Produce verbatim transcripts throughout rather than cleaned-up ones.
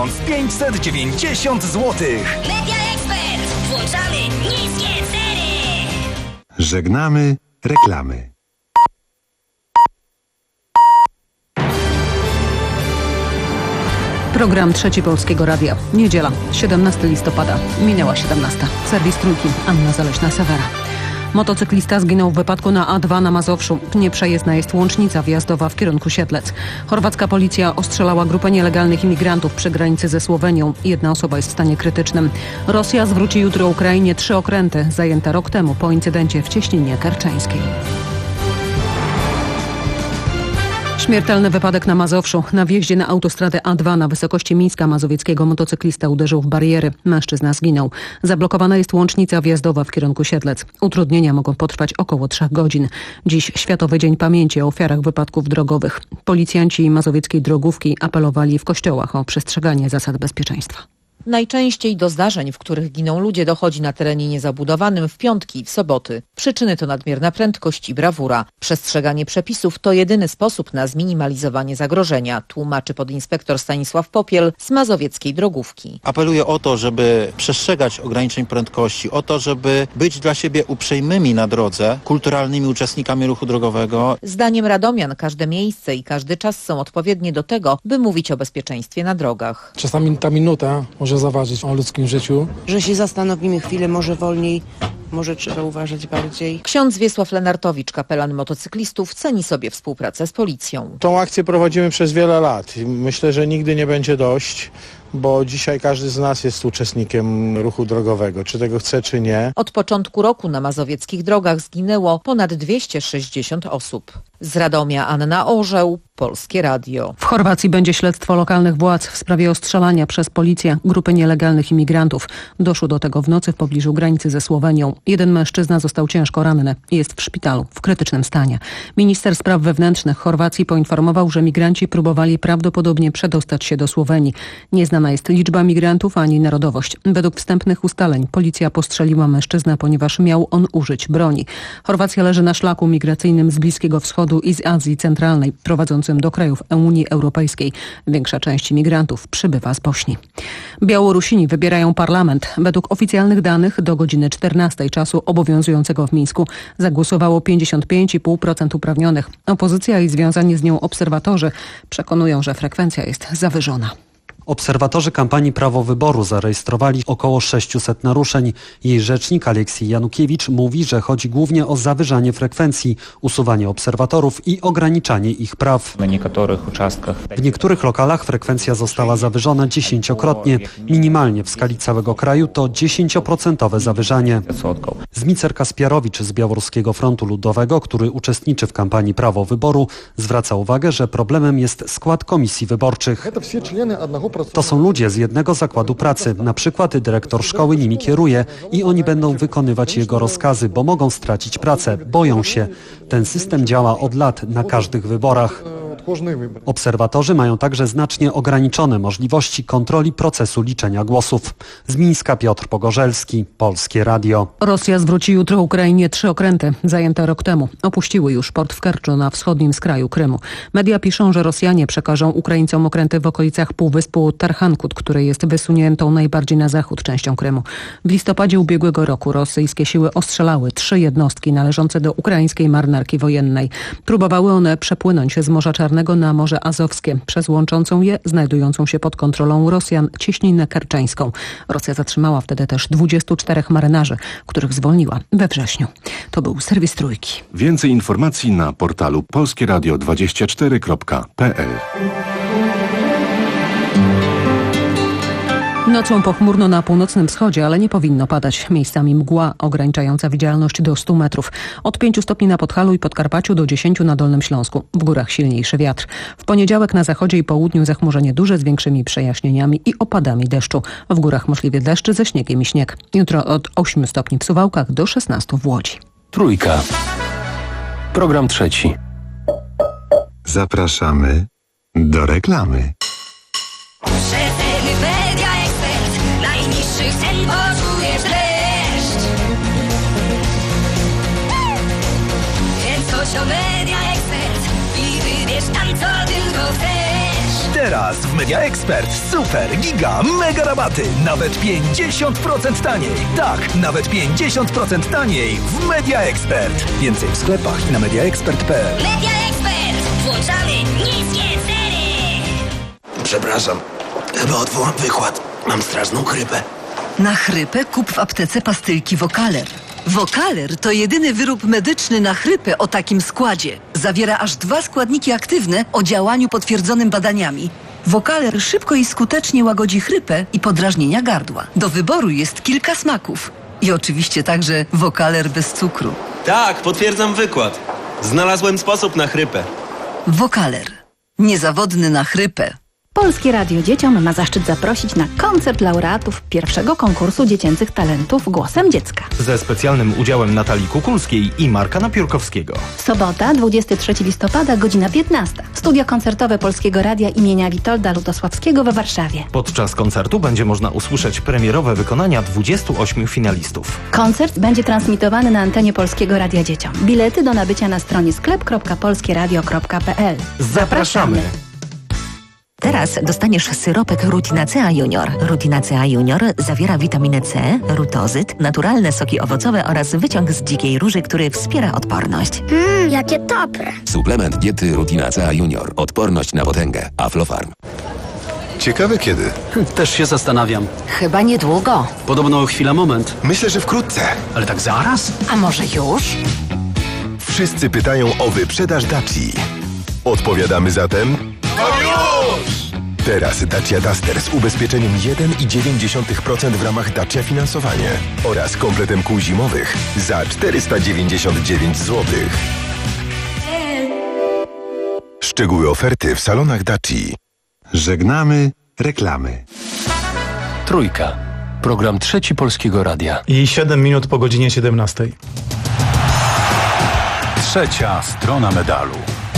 tysiąc pięćset dziewięćdziesiąt złotych. Media Expert. Włączamy niskie ceny. Żegnamy reklamy. Program Trzeci Polskiego Radia. Niedziela, siedemnastego listopada. Minęła siedemnasta. Serwis Trójki. Anna Zaleśna-Sewera. Motocyklista zginął w wypadku na A dwa na Mazowszu. Nieprzejezdna jest łącznica wjazdowa w kierunku Siedlec. Chorwacka policja ostrzelała grupę nielegalnych imigrantów przy granicy ze Słowenią. Jedna osoba jest w stanie krytycznym. Rosja zwróci jutro Ukrainie trzy okręty, zajęte rok temu po incydencie w Cieśninie Kerczeńskiej. Śmiertelny wypadek na Mazowszu. Na wjeździe na autostradę A dwa na wysokości Mińska Mazowieckiego motocyklista uderzył w bariery. Mężczyzna zginął. Zablokowana jest łącznica wjazdowa w kierunku Siedlec. Utrudnienia mogą potrwać około trzech godzin. Dziś Światowy Dzień Pamięci o ofiarach wypadków drogowych. Policjanci mazowieckiej drogówki apelowali w kościołach o przestrzeganie zasad bezpieczeństwa. Najczęściej do zdarzeń, w których giną ludzie, dochodzi na terenie niezabudowanym w piątki i w soboty. Przyczyny to nadmierna prędkość i brawura. Przestrzeganie przepisów to jedyny sposób na zminimalizowanie zagrożenia, tłumaczy podinspektor Stanisław Popiel z mazowieckiej drogówki. Apeluję o to, żeby przestrzegać ograniczeń prędkości, o to, żeby być dla siebie uprzejmymi na drodze, kulturalnymi uczestnikami ruchu drogowego. Zdaniem radomian każde miejsce i każdy czas są odpowiednie do tego, by mówić o bezpieczeństwie na drogach. Czasami ta minuta może zaważyć o ludzkim życiu. Że się zastanowimy chwilę, może wolniej, może trzeba uważać bardziej. Ksiądz Wiesław Lenartowicz, kapelan motocyklistów, ceni sobie współpracę z policją. Tą akcję prowadzimy przez wiele lat i myślę, że nigdy nie będzie dość, bo dzisiaj każdy z nas jest uczestnikiem ruchu drogowego, czy tego chce, czy nie. Od początku roku na mazowieckich drogach zginęło ponad dwieście sześćdziesiąt osób. Z Radomia Anna Orzeł, Polskie Radio. W Chorwacji będzie śledztwo lokalnych władz w sprawie ostrzelania przez policję grupy nielegalnych imigrantów. Doszło do tego w nocy w pobliżu granicy ze Słowenią. Jeden mężczyzna został ciężko ranny. Jest w szpitalu w krytycznym stanie. Minister spraw wewnętrznych Chorwacji poinformował, że migranci próbowali prawdopodobnie przedostać się do Słowenii. Nieznana jest liczba migrantów ani narodowość. Według wstępnych ustaleń policja postrzeliła mężczyznę, ponieważ miał on użyć broni. Chorwacja leży na szlaku migracyjnym z Bliskiego Wschodu i z Azji Centralnej, prowadzącym do krajów Unii Europejskiej. Większa część migrantów przybywa z Bośni. Białorusini wybierają parlament. Według oficjalnych danych do godziny czternastej czasu obowiązującego w Mińsku zagłosowało pięćdziesiąt pięć i pół procent uprawnionych. Opozycja i związani z nią obserwatorzy przekonują, że frekwencja jest zawyżona. Obserwatorzy kampanii Prawo Wyboru zarejestrowali około sześciuset naruszeń. Jej rzecznik Aleksiej Janukiewicz mówi, że chodzi głównie o zawyżanie frekwencji, usuwanie obserwatorów i ograniczanie ich praw. Na niektórych uczastkach. W niektórych lokalach frekwencja została zawyżona dziesięciokrotnie. Minimalnie w skali całego kraju to dziesięcioprocentowe zawyżanie. Zmicer Kaspiarowicz z Białoruskiego Frontu Ludowego, który uczestniczy w kampanii Prawo Wyboru, zwraca uwagę, że problemem jest skład komisji wyborczych. To są ludzie z jednego zakładu pracy, na przykład dyrektor szkoły nimi kieruje i oni będą wykonywać jego rozkazy, bo mogą stracić pracę, boją się. Ten system działa od lat na każdych wyborach. Obserwatorzy mają także znacznie ograniczone możliwości kontroli procesu liczenia głosów. Z Mińska Piotr Pogorzelski, Polskie Radio. Rosja zwróci jutro Ukrainie trzy okręty, zajęte rok temu. Opuściły już port w Kerczu na wschodnim skraju Krymu. Media piszą, że Rosjanie przekażą Ukraińcom okręty w okolicach półwyspu Tarchankut, który jest wysuniętą najbardziej na zachód częścią Krymu. W listopadzie ubiegłego roku rosyjskie siły ostrzelały trzy jednostki należące do ukraińskiej marynarki wojennej. Próbowały one przepłynąć z Morza Czarnego na Morze Azowskie, przez łączącą je, znajdującą się pod kontrolą Rosjan, Cieśninę Kerczeńską. Rosja zatrzymała wtedy też dwudziestu czterech marynarzy, których zwolniła we wrześniu. To był serwis Trójki. Więcej informacji na portalu polskieradio dwadzieścia cztery kropka p l. Nocą pochmurno na północnym wschodzie, ale nie powinno padać. Miejscami mgła ograniczająca widzialność do stu metrów. Od pięciu stopni na Podhalu i Podkarpaciu do dziesięciu na Dolnym Śląsku. W górach silniejszy wiatr. W poniedziałek na zachodzie i południu zachmurzenie duże z większymi przejaśnieniami i opadami deszczu. W górach możliwy deszcz ze śniegiem i śnieg. Jutro od ośmiu stopni w Suwałkach do szesnastu w Łodzi. Trójka. Program trzeci. Zapraszamy do reklamy. Najniższych cen poczujesz dreszcz. Więc chodź do Media Expert i wybierz tam, co tylko chcesz. Teraz w Media Expert super, giga, mega rabaty. Nawet pięćdziesiąt procent taniej. Tak, nawet pięćdziesiąt procent taniej w Media Expert. Więcej w sklepach i na media expert kropka p l. Media Expert. Włączamy niskie ceny. Przepraszam, chyba odwołam wykład. Mam straszną chrypę. Na chrypę kup w aptece pastylki Vocaler. Vocaler to jedyny wyrób medyczny na chrypę o takim składzie. Zawiera aż dwa składniki aktywne o działaniu potwierdzonym badaniami. Vocaler szybko i skutecznie łagodzi chrypę i podrażnienia gardła. Do wyboru jest kilka smaków. I oczywiście także Vocaler bez cukru. Tak, potwierdzam wykład. Znalazłem sposób na chrypę. Vocaler. Niezawodny na chrypę. Polskie Radio Dzieciom ma zaszczyt zaprosić na koncert laureatów pierwszego konkursu dziecięcych talentów Głosem Dziecka. Ze specjalnym udziałem Natalii Kukulskiej i Marka Napiórkowskiego. Sobota, dwudziestego trzeciego listopada, godzina piętnasta. Studio koncertowe Polskiego Radia imienia Witolda Lutosławskiego we Warszawie. Podczas koncertu będzie można usłyszeć premierowe wykonania dwudziestu ośmiu finalistów. Koncert będzie transmitowany na antenie Polskiego Radia Dzieciom. Bilety do nabycia na stronie sklep kropka polskie radio kropka p l. Zapraszamy! Teraz dostaniesz syropek Rutinacea Junior. Rutinacea Junior zawiera witaminę C, rutozyt, naturalne soki owocowe oraz wyciąg z dzikiej róży, który wspiera odporność. Mmm, jakie dobre. Suplement diety Rutinacea Junior. Odporność na potęgę. Aflofarm. Ciekawe kiedy? Też się zastanawiam. Chyba niedługo. Podobno chwila moment. Myślę, że wkrótce. Ale tak zaraz? A może już? Wszyscy pytają o wyprzedaż Daci. Odpowiadamy zatem... No już! Teraz Dacia Duster z ubezpieczeniem jeden i dziewięć dziesiątych procent w ramach Dacia Finansowanie oraz kompletem kół zimowych za czterysta dziewięćdziesiąt dziewięć złotych. Szczegóły oferty w salonach Daci. Żegnamy reklamy. Trójka. Program trzeci Polskiego Radia. I siedem minut po godzinie siedemnastej. Trzecia strona medalu.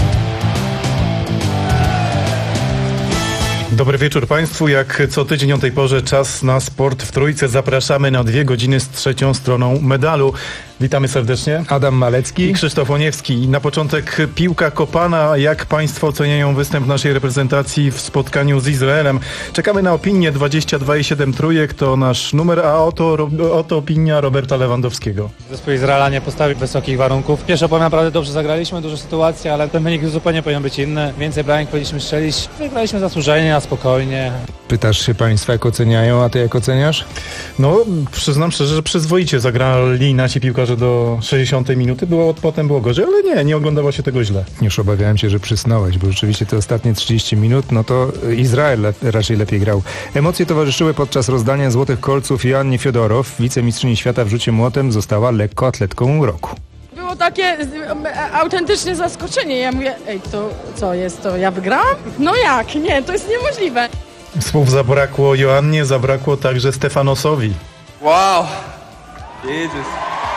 Dobry wieczór Państwu. Jak co tydzień o tej porze czas na sport w Trójce. Zapraszamy na dwie godziny z trzecią stroną medalu. Witamy serdecznie. Adam Malecki i Krzysztof Oniewski. Na początek piłka kopana. Jak Państwo oceniają występ naszej reprezentacji w spotkaniu z Izraelem? Czekamy na opinię dwadzieścia dwa i siedem Trójek. To nasz numer, a oto, oto opinia Roberta Lewandowskiego. Zespół Izraela nie postawił wysokich warunków. Pierwsze połowie naprawdę dobrze zagraliśmy, dużo sytuacji, ale ten wynik zupełnie powinien być inny. Więcej bramek powinniśmy strzelić. Wygraliśmy zasłużenie, a spokojnie. Pytasz się Państwa, jak oceniają, a Ty jak oceniasz? No, przyznam szczerze, że przyzwoicie zagrali nasi piłkarze do sześćdziesiątej minuty. Było, potem było gorzej, ale nie, nie oglądało się tego źle. Już obawiałem się, że przysnąłeś, bo rzeczywiście te ostatnie trzydzieści minut, no to Izrael le- raczej lepiej grał. Emocje towarzyszyły podczas rozdania złotych kolców Joannie Fiodorow. Wicemistrzyni świata w rzucie młotem została lekkoatletką roku. Było takie autentyczne zaskoczenie. Ja mówię, ej, to co jest to? Ja wygrałam? No jak? Nie, to jest niemożliwe. Słów zabrakło Joannie, zabrakło także Stefanosowi. Wow! Jesus.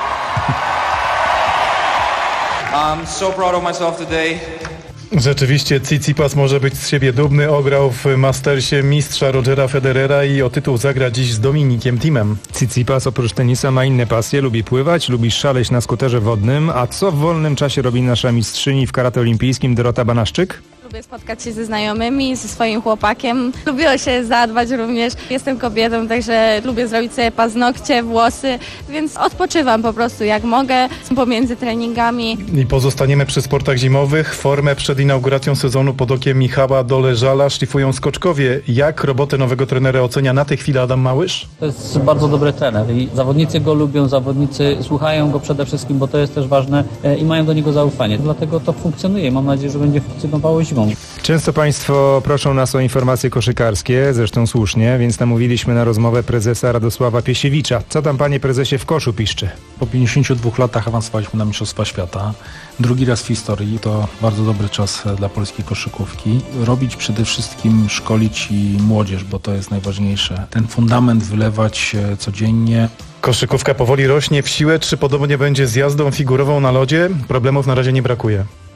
I'm so proud of myself today. Rzeczywiście Tsitsipas może być z siebie dumny. Ograł w Mastersie mistrza Rogera Federera i o tytuł zagra dziś z Dominikiem Thiem. Tsitsipas oprócz tenisa ma inne pasje. Lubi pływać, lubi szaleć na skuterze wodnym. A co w wolnym czasie robi nasza mistrzyni w karate olimpijskim Dorota Banaszczyk? Lubię spotkać się ze znajomymi, ze swoim chłopakiem. Lubię się zadbać również. Jestem kobietą, także lubię zrobić sobie paznokcie, włosy, więc odpoczywam po prostu jak mogę pomiędzy treningami. I pozostaniemy przy sportach zimowych. Formę przed inauguracją sezonu pod okiem Michała Doleżala szlifują skoczkowie. Jak robotę nowego trenera ocenia na tę chwilę Adam Małysz? To jest bardzo dobry trener i zawodnicy go lubią, zawodnicy słuchają go przede wszystkim, bo to jest też ważne i mają do niego zaufanie. Dlatego to funkcjonuje. Mam nadzieję, że będzie funkcjonowało zimą. Często Państwo proszą nas o informacje koszykarskie, zresztą słusznie, więc namówiliśmy na rozmowę prezesa Radosława Piesiewicza. Co tam, panie prezesie, w koszu piszczy? Po pięćdziesięciu dwóch latach awansowaliśmy na Mistrzostwa Świata. Drugi raz w historii, to bardzo dobry czas dla polskiej koszykówki. Robić przede wszystkim, szkolić i młodzież, bo to jest najważniejsze. Ten fundament wylewać codziennie. Koszykówka powoli rośnie w siłę. Czy podobnie będzie z jazdą figurową na lodzie? Problemów na razie nie brakuje.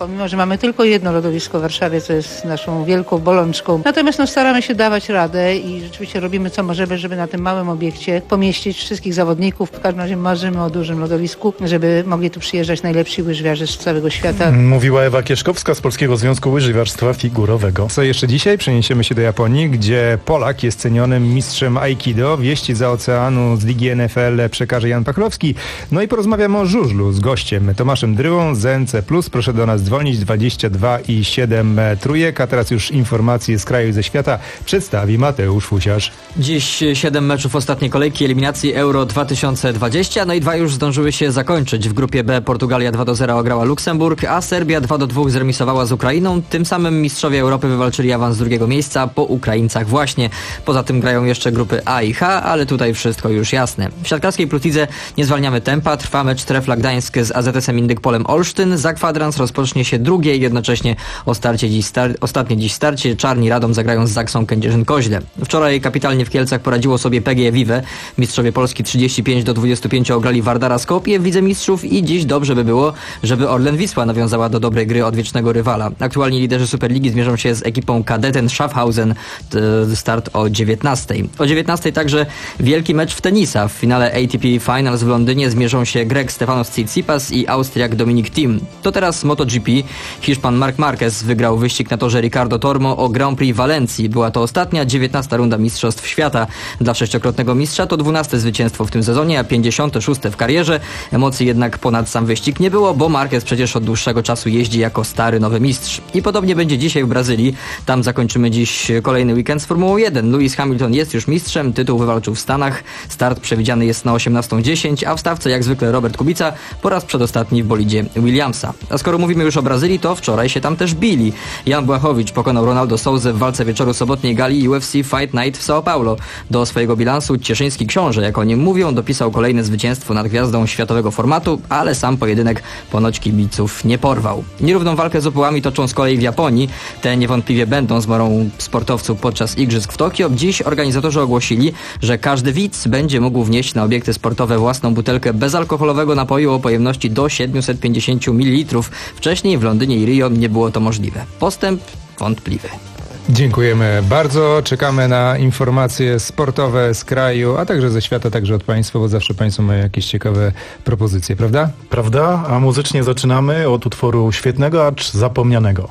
pomimo że mamy tylko jedno lodowisko w Warszawie, co jest naszą wielką bolączką. Natomiast no, staramy się dawać radę i rzeczywiście robimy co możemy, żeby na tym małym obiekcie pomieścić wszystkich zawodników. W każdym razie marzymy o dużym lodowisku, żeby mogli tu przyjeżdżać najlepsi łyżwiarze z całego świata. Mówiła Ewa Kieszkowska z Polskiego Związku Łyżwiarstwa Figurowego. Co jeszcze dzisiaj? Przeniesiemy się do Japonii, gdzie Polak jest cenionym mistrzem Aikido. Wieści za oceanu z Ligi N F L przekaże Jan Pachlowski. No i porozmawiamy o żużlu z gościem Tomaszem Dryłą z N C plus. Proszę do nas dzwonić dwadzieścia dwa i siedem trójek, a teraz już informacje z kraju i ze świata przedstawi Mateusz Fusiarz. Dziś siedem meczów ostatniej kolejki eliminacji Euro dwa tysiące dwadzieścia, no i dwa już zdążyły się zakończyć. W grupie B Portugalia dwa do zera ograła Luksemburg, a Serbia dwa do dwóch zremisowała z Ukrainą. Tym samym mistrzowie Europy wywalczyli awans z drugiego miejsca po Ukraińcach właśnie. Poza tym grają jeszcze grupy A i H, ale tutaj wszystko już jasne. W siatkarskiej pluslidze nie zwalniamy tempa. Trwa mecz Trefla Gdańsk z A Z S-em Indykpolem Olsztyn. Za kwadrans rozpocznie się drugie i jednocześnie o starcie dziś star- ostatnie dziś starcie. Czarni Radom zagrają z Zaksą Kędzierzyn-Koźle. Wczoraj kapitalnie w Kielcach poradziło sobie P G E Vive. Mistrzowie Polski trzydzieści pięć do dwudziestu pięciu ograli Wardara Skopje w Lidze Mistrzów i dziś dobrze by było, żeby Orlen Wisła nawiązała do dobrej gry odwiecznego rywala. Aktualnie liderzy Superligi zmierzą się z ekipą Kadeten Schaffhausen. Start o dziewiętnastej. O dziewiętnastej także wielki mecz w tenisa. W finale A T P Finals w Londynie zmierzą się Grek Stefanos Tsitsipas i Austriak Dominic Thiem. To teraz MotoGP. Hiszpan Marc Marquez wygrał wyścig na torze Ricardo Tormo o Grand Prix Walencji. Była to ostatnia, dziewiętnasta runda Mistrzostw Świata. Dla sześciokrotnego mistrza to dwunaste zwycięstwo w tym sezonie, a pięćdziesiąte szóste w karierze. Emocji jednak ponad sam wyścig nie było, bo Marquez przecież od dłuższego czasu jeździ jako stary nowy mistrz. I podobnie będzie dzisiaj w Brazylii. Tam zakończymy dziś kolejny weekend z Formułą jeden. Lewis Hamilton jest już mistrzem, tytuł wywalczył w Stanach. Start przewidziany jest na osiemnastą dziesięć, a w stawce jak zwykle Robert Kubica po raz przedostatni w bolidzie Williamsa. A skoro mówimy już o Brazylii, to wczoraj się tam też bili. Jan Błachowicz pokonał Ronaldo Souzę w walce wieczoru sobotniej gali U F C Fight Night w São Paulo. Do swojego bilansu cieszyński książę, jak o nim mówią, dopisał kolejne zwycięstwo nad gwiazdą światowego formatu, ale sam pojedynek ponoć kibiców nie porwał. Nierówną walkę z upałami toczą z kolei w Japonii. Te niewątpliwie będą zmorą sportowców podczas igrzysk w Tokio. Dziś organizatorzy ogłosili, że każdy widz będzie mógł wnieść na obiekty sportowe własną butelkę bezalkoholowego napoju o pojemności do siedemset pięćdziesiąt mililitrów. Wcześniej w Londynie i Rio nie było to możliwe. Postęp wątpliwy. Dziękujemy bardzo. Czekamy na informacje sportowe z kraju, a także ze świata, także od Państwa, bo zawsze Państwo mają jakieś ciekawe propozycje, prawda? Prawda, a muzycznie zaczynamy od utworu świetnego, acz zapomnianego.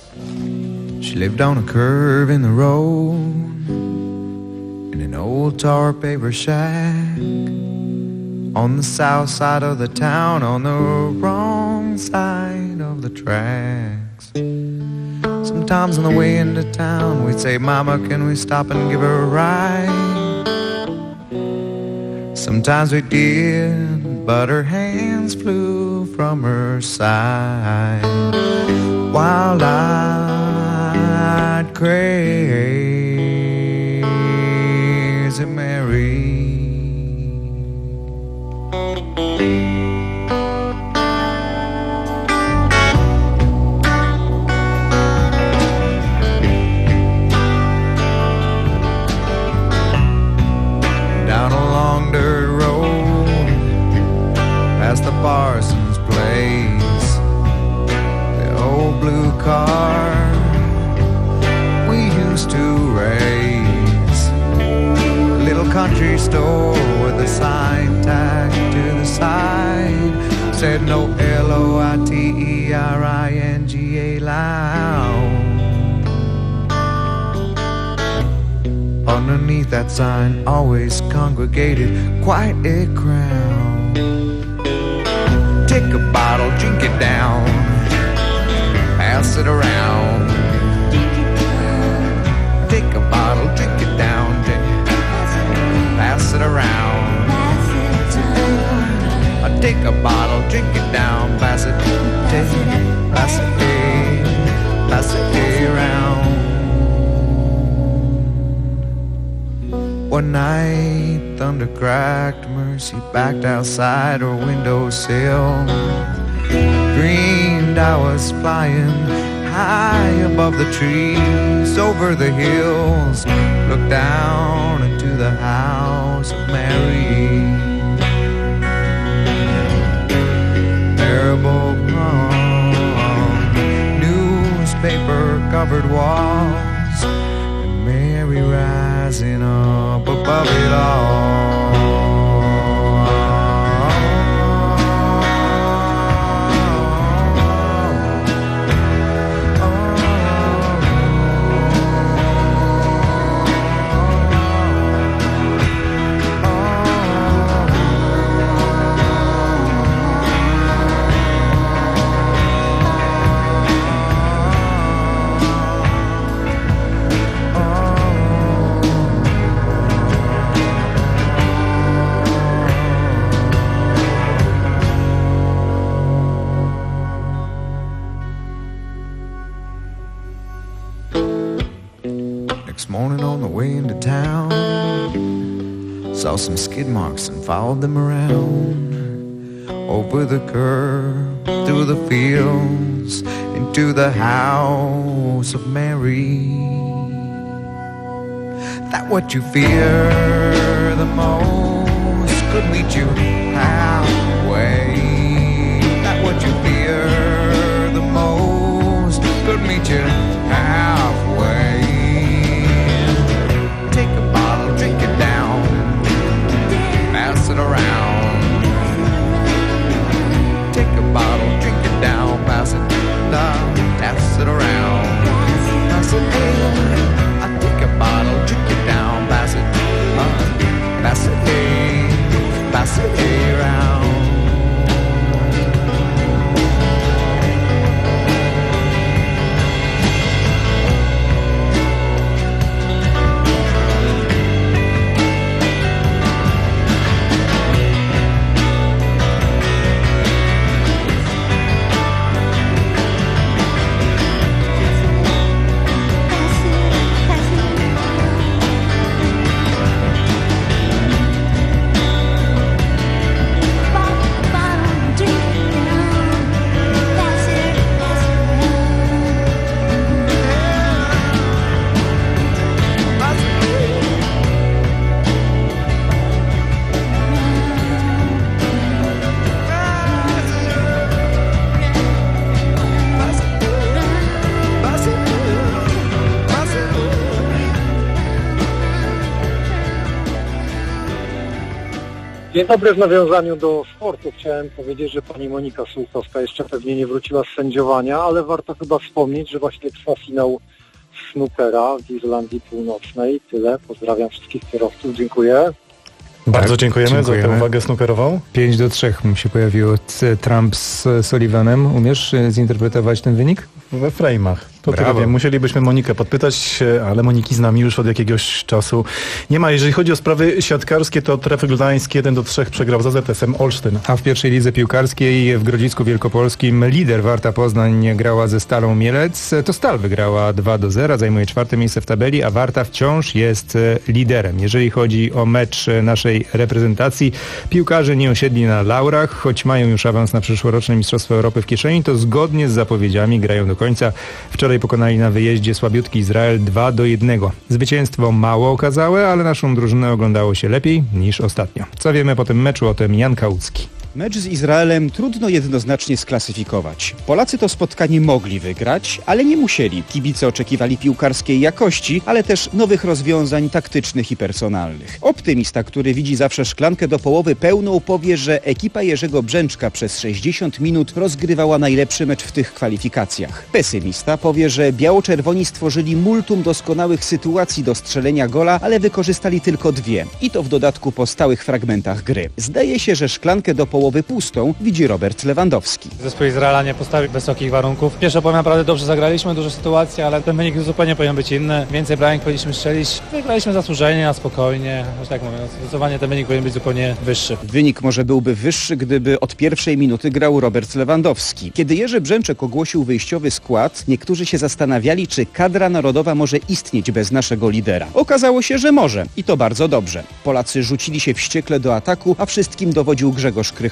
She lived on a curve in the road in an old tar paper shack on the south side of the town, on the wrong side of the tracks. Sometimes on the way into town we'd say, Mama, can we stop and give her a ride? Sometimes we did, but her hands flew from her side. Wild-eyed crazy Mary. The Parsons place, the old blue car we used to race, a little country store with a sign tacked to the side said no L O I T E R I N G A lounge. Underneath that sign always congregated quite a crowd. Take a bottle, drink it down, pass it around. Take a bottle, drink it down, drink, pass it around. Take a bottle, drink it down, pass it, take, pass it, pass it around. One night, thunder cracked, Mercy backed outside her windowsill. Dreamed I was flying high above the trees, over the hills, looked down into the house of Mary. Marble palm covered walls, and Mary rising up above it all. Morning on the way into town, saw some skid marks and followed them around, over the curb, through the fields, into the house of Mary. That what you fear the most could meet you halfway. That what you fear the most could meet you halfway. It around. Take a bottle, drink it down, pass it down, pass it around. Pass it hey, I take a bottle, drink it down, pass it, uh, pass it hey, pass it hey around. Dzień dobry, w nawiązaniu do sportu chciałem powiedzieć, że pani Monika Sułkowska jeszcze pewnie nie wróciła z sędziowania, ale warto chyba wspomnieć, że właśnie trwa finał snookera w Irlandii Północnej. Tyle, pozdrawiam wszystkich kierowców, dziękuję. Bardzo dziękujemy, dziękujemy za tę uwagę snookerową. pięć do trzech mi się pojawiło Trump z Sullivanem. Umiesz zinterpretować ten wynik? We frame'ach. To tyle wiem. Musielibyśmy Monikę podpytać, ale Moniki z nami już od jakiegoś czasu nie ma. Jeżeli chodzi o sprawy siatkarskie, to Trefl Gdańsk jeden do trzech przegrał z A Z S-em Olsztyn. A w pierwszej lidze piłkarskiej w Grodzisku Wielkopolskim lider Warta Poznań grała ze Stalą Mielec. To Stal wygrała dwa do zera, zajmuje czwarte miejsce w tabeli, a Warta wciąż jest liderem. Jeżeli chodzi o mecz naszej reprezentacji, piłkarze nie osiedli na laurach, choć mają już awans na przyszłoroczne Mistrzostwo Europy w kieszeni, to zgodnie z zapowiedziami grają do końca. Wczoraj pokonali na wyjeździe słabiutki Izrael dwa do jednego. Zwycięstwo mało okazałe, ale naszą drużynę oglądało się lepiej niż ostatnio. Co wiemy po tym meczu? O tym Jan Kałucki. Mecz z Izraelem trudno jednoznacznie sklasyfikować. Polacy to spotkanie mogli wygrać, ale nie musieli. Kibice oczekiwali piłkarskiej jakości, ale też nowych rozwiązań taktycznych i personalnych. Optymista, który widzi zawsze szklankę do połowy pełną, powie, że ekipa Jerzego Brzęczka przez sześćdziesiąt minut rozgrywała najlepszy mecz w tych kwalifikacjach. Pesymista powie, że biało-czerwoni stworzyli multum doskonałych sytuacji do strzelenia gola, ale wykorzystali tylko dwie. I to w dodatku po stałych fragmentach gry. Zdaje się, że szklankę do połowy pustą widzi Robert Lewandowski. Zespół Izraela nie postawił wysokich warunków. Pierwsze powiem naprawdę dobrze zagraliśmy, dużo sytuacji, ale ten wynik zupełnie powinien być inny. Więcej bramek powinniśmy strzelić. Wygraliśmy zasłużenie, a spokojnie. Aż tak mówię, zdecydowanie ten wynik powinien być zupełnie wyższy. Wynik może byłby wyższy, gdyby od pierwszej minuty grał Robert Lewandowski. Kiedy Jerzy Brzęczek ogłosił wyjściowy skład, niektórzy się zastanawiali, czy kadra narodowa może istnieć bez naszego lidera. Okazało się, że może i to bardzo dobrze. Polacy rzucili się wściekle do ataku, a wszystkim dowodził Grzegorz Krychowiak.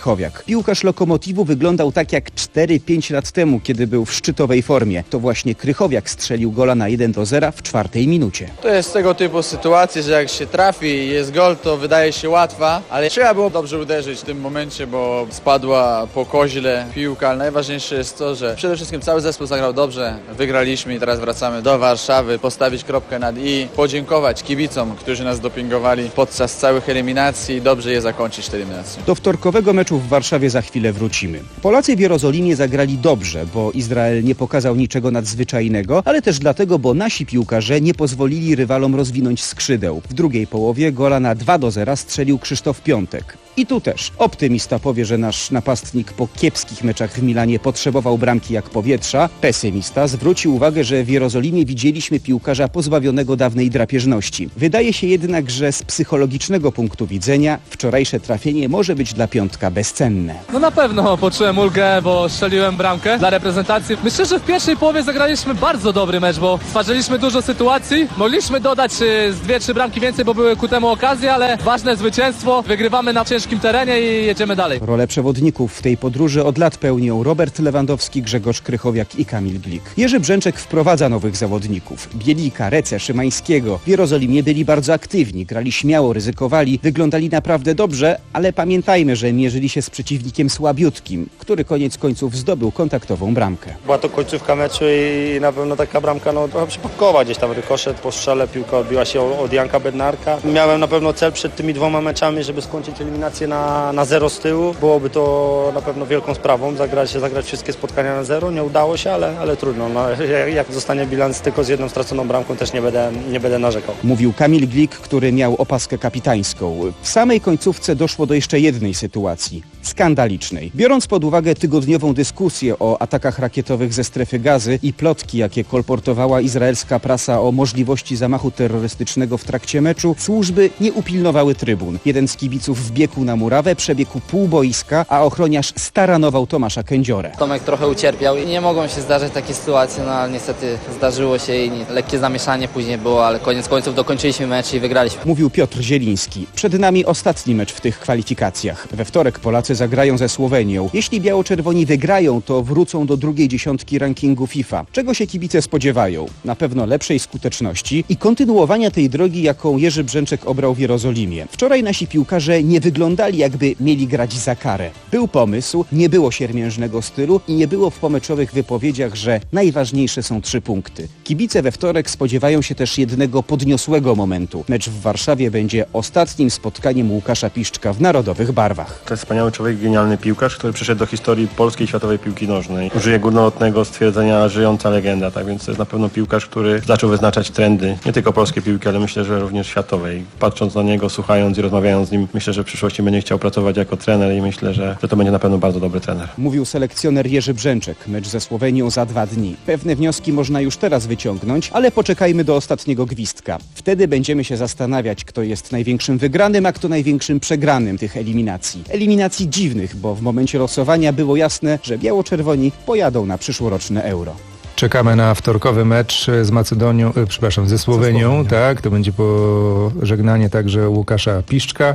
Krychowiak. Piłkarz Lokomotivu wyglądał tak jak cztery pięć lat temu, kiedy był w szczytowej formie. To właśnie Krychowiak strzelił gola na jeden do zera w czwartej minucie. To jest tego typu sytuacja, że jak się trafi i jest gol, to wydaje się łatwa, ale trzeba było dobrze uderzyć w tym momencie, bo spadła po koźle piłka, ale najważniejsze jest to, że przede wszystkim cały zespół zagrał dobrze, wygraliśmy i teraz wracamy do Warszawy, postawić kropkę nad i, podziękować kibicom, którzy nas dopingowali podczas całych eliminacji i dobrze je zakończyć te eliminacje. Do wtorkowego meczu w Warszawie za chwilę wrócimy. Polacy w Jerozolimie zagrali dobrze, bo Izrael nie pokazał niczego nadzwyczajnego, ale też dlatego, bo nasi piłkarze nie pozwolili rywalom rozwinąć skrzydeł. W drugiej połowie gola na dwa do zera strzelił Krzysztof Piątek. I tu też optymista powie, że nasz napastnik po kiepskich meczach w Milanie potrzebował bramki jak powietrza. Pesymista zwrócił uwagę, że w Jerozolimie widzieliśmy piłkarza pozbawionego dawnej drapieżności. Wydaje się jednak, że z psychologicznego punktu widzenia wczorajsze trafienie może być dla Piątka bezcenne. No na pewno poczułem ulgę, bo strzeliłem bramkę dla reprezentacji. Myślę, że w pierwszej połowie zagraliśmy bardzo dobry mecz, bo stworzyliśmy dużo sytuacji. Mogliśmy dodać z dwie, trzy bramki więcej, bo były ku temu okazje, ale ważne zwycięstwo. Wygrywamy na ciężkim terenie i jedziemy dalej. Rolę przewodników w tej podróży od lat pełnią Robert Lewandowski, Grzegorz Krychowiak i Kamil Glik. Jerzy Brzęczek wprowadza nowych zawodników. Bielika, Recę, Szymańskiego. W Jerozolimie byli bardzo aktywni, grali śmiało, ryzykowali, wyglądali naprawdę dobrze, ale pamiętajmy, że mierzyli się z przeciwnikiem słabiutkim, który koniec końców zdobył kontaktową bramkę. Była to końcówka meczu i na pewno taka bramka no, trochę przypadkowa, gdzieś tam rykoszet po strzale, piłka odbiła się od Janka Bednarka. Miałem na pewno cel przed tymi dwoma meczami, żeby skończyć eliminację na, na zero z tyłu. Byłoby to na pewno wielką sprawą, zagrać, zagrać wszystkie spotkania na zero. Nie udało się, ale, ale trudno. No, jak, jak zostanie bilans tylko z jedną straconą bramką, też nie będę, nie będę narzekał. Mówił Kamil Glik, który miał opaskę kapitańską. W samej końcówce doszło do jeszcze jednej sytuacji. Skandalicznej. Biorąc pod uwagę tygodniową dyskusję o atakach rakietowych ze strefy Gazy i plotki, jakie kolportowała izraelska prasa o możliwości zamachu terrorystycznego w trakcie meczu, służby nie upilnowały trybun. Jeden z kibiców wbiegł na murawę, przebiegł pół boiska, a ochroniarz staranował Tomasza Kędziorę. Tomek trochę ucierpiał i nie mogą się zdarzać takie sytuacje, no ale niestety zdarzyło się i lekkie zamieszanie później było, ale koniec końców dokończyliśmy mecz i wygraliśmy. Mówił Piotr Zieliński. Przed nami ostatni mecz w tych kwalifikacjach. We wtorek Polacy zagrają ze Słowenią. Jeśli biało-czerwoni wygrają, to wrócą do drugiej dziesiątki rankingu FIFA. Czego się kibice spodziewają? Na pewno lepszej skuteczności i kontynuowania tej drogi, jaką Jerzy Brzęczek obrał w Jerozolimie. Wczoraj nasi piłkarze nie wyglądali, jakby mieli grać za karę. Był pomysł, nie było siermiężnego stylu i nie było w pomeczowych wypowiedziach, że najważniejsze są trzy punkty. Kibice we wtorek spodziewają się też jednego podniosłego momentu. Mecz w Warszawie będzie ostatnim spotkaniem Łukasza Piszczka w narodowych barwach. To jest wspaniały człowiek, genialny piłkarz, który przyszedł do historii polskiej i światowej piłki nożnej. Użyję górnolotnego stwierdzenia żyjąca legenda, tak więc to jest na pewno piłkarz, który zaczął wyznaczać trendy nie tylko polskiej piłki, ale myślę, że również światowej. Patrząc na niego, słuchając i rozmawiając z nim, myślę, że w przyszłości będzie chciał pracować jako trener i myślę, że, że to będzie na pewno bardzo dobry trener. Mówił selekcjoner Jerzy Brzęczek. Mecz ze Słowenią za dwa dni. Pewne wnioski można już teraz wyciągnąć, ale poczekajmy do ostatniego gwizdka. Wtedy będziemy się zastanawiać, kto jest największym wygranym, a kto największym przegranym tych eliminacji. Eliminacji dziwnych, bo w momencie losowania było jasne, że biało-czerwoni pojadą na przyszłoroczne Euro. Czekamy na wtorkowy mecz z Macedonią, e, przepraszam, ze Słowenią, Słowenią. Tak, to będzie pożegnanie także Łukasza Piszczka.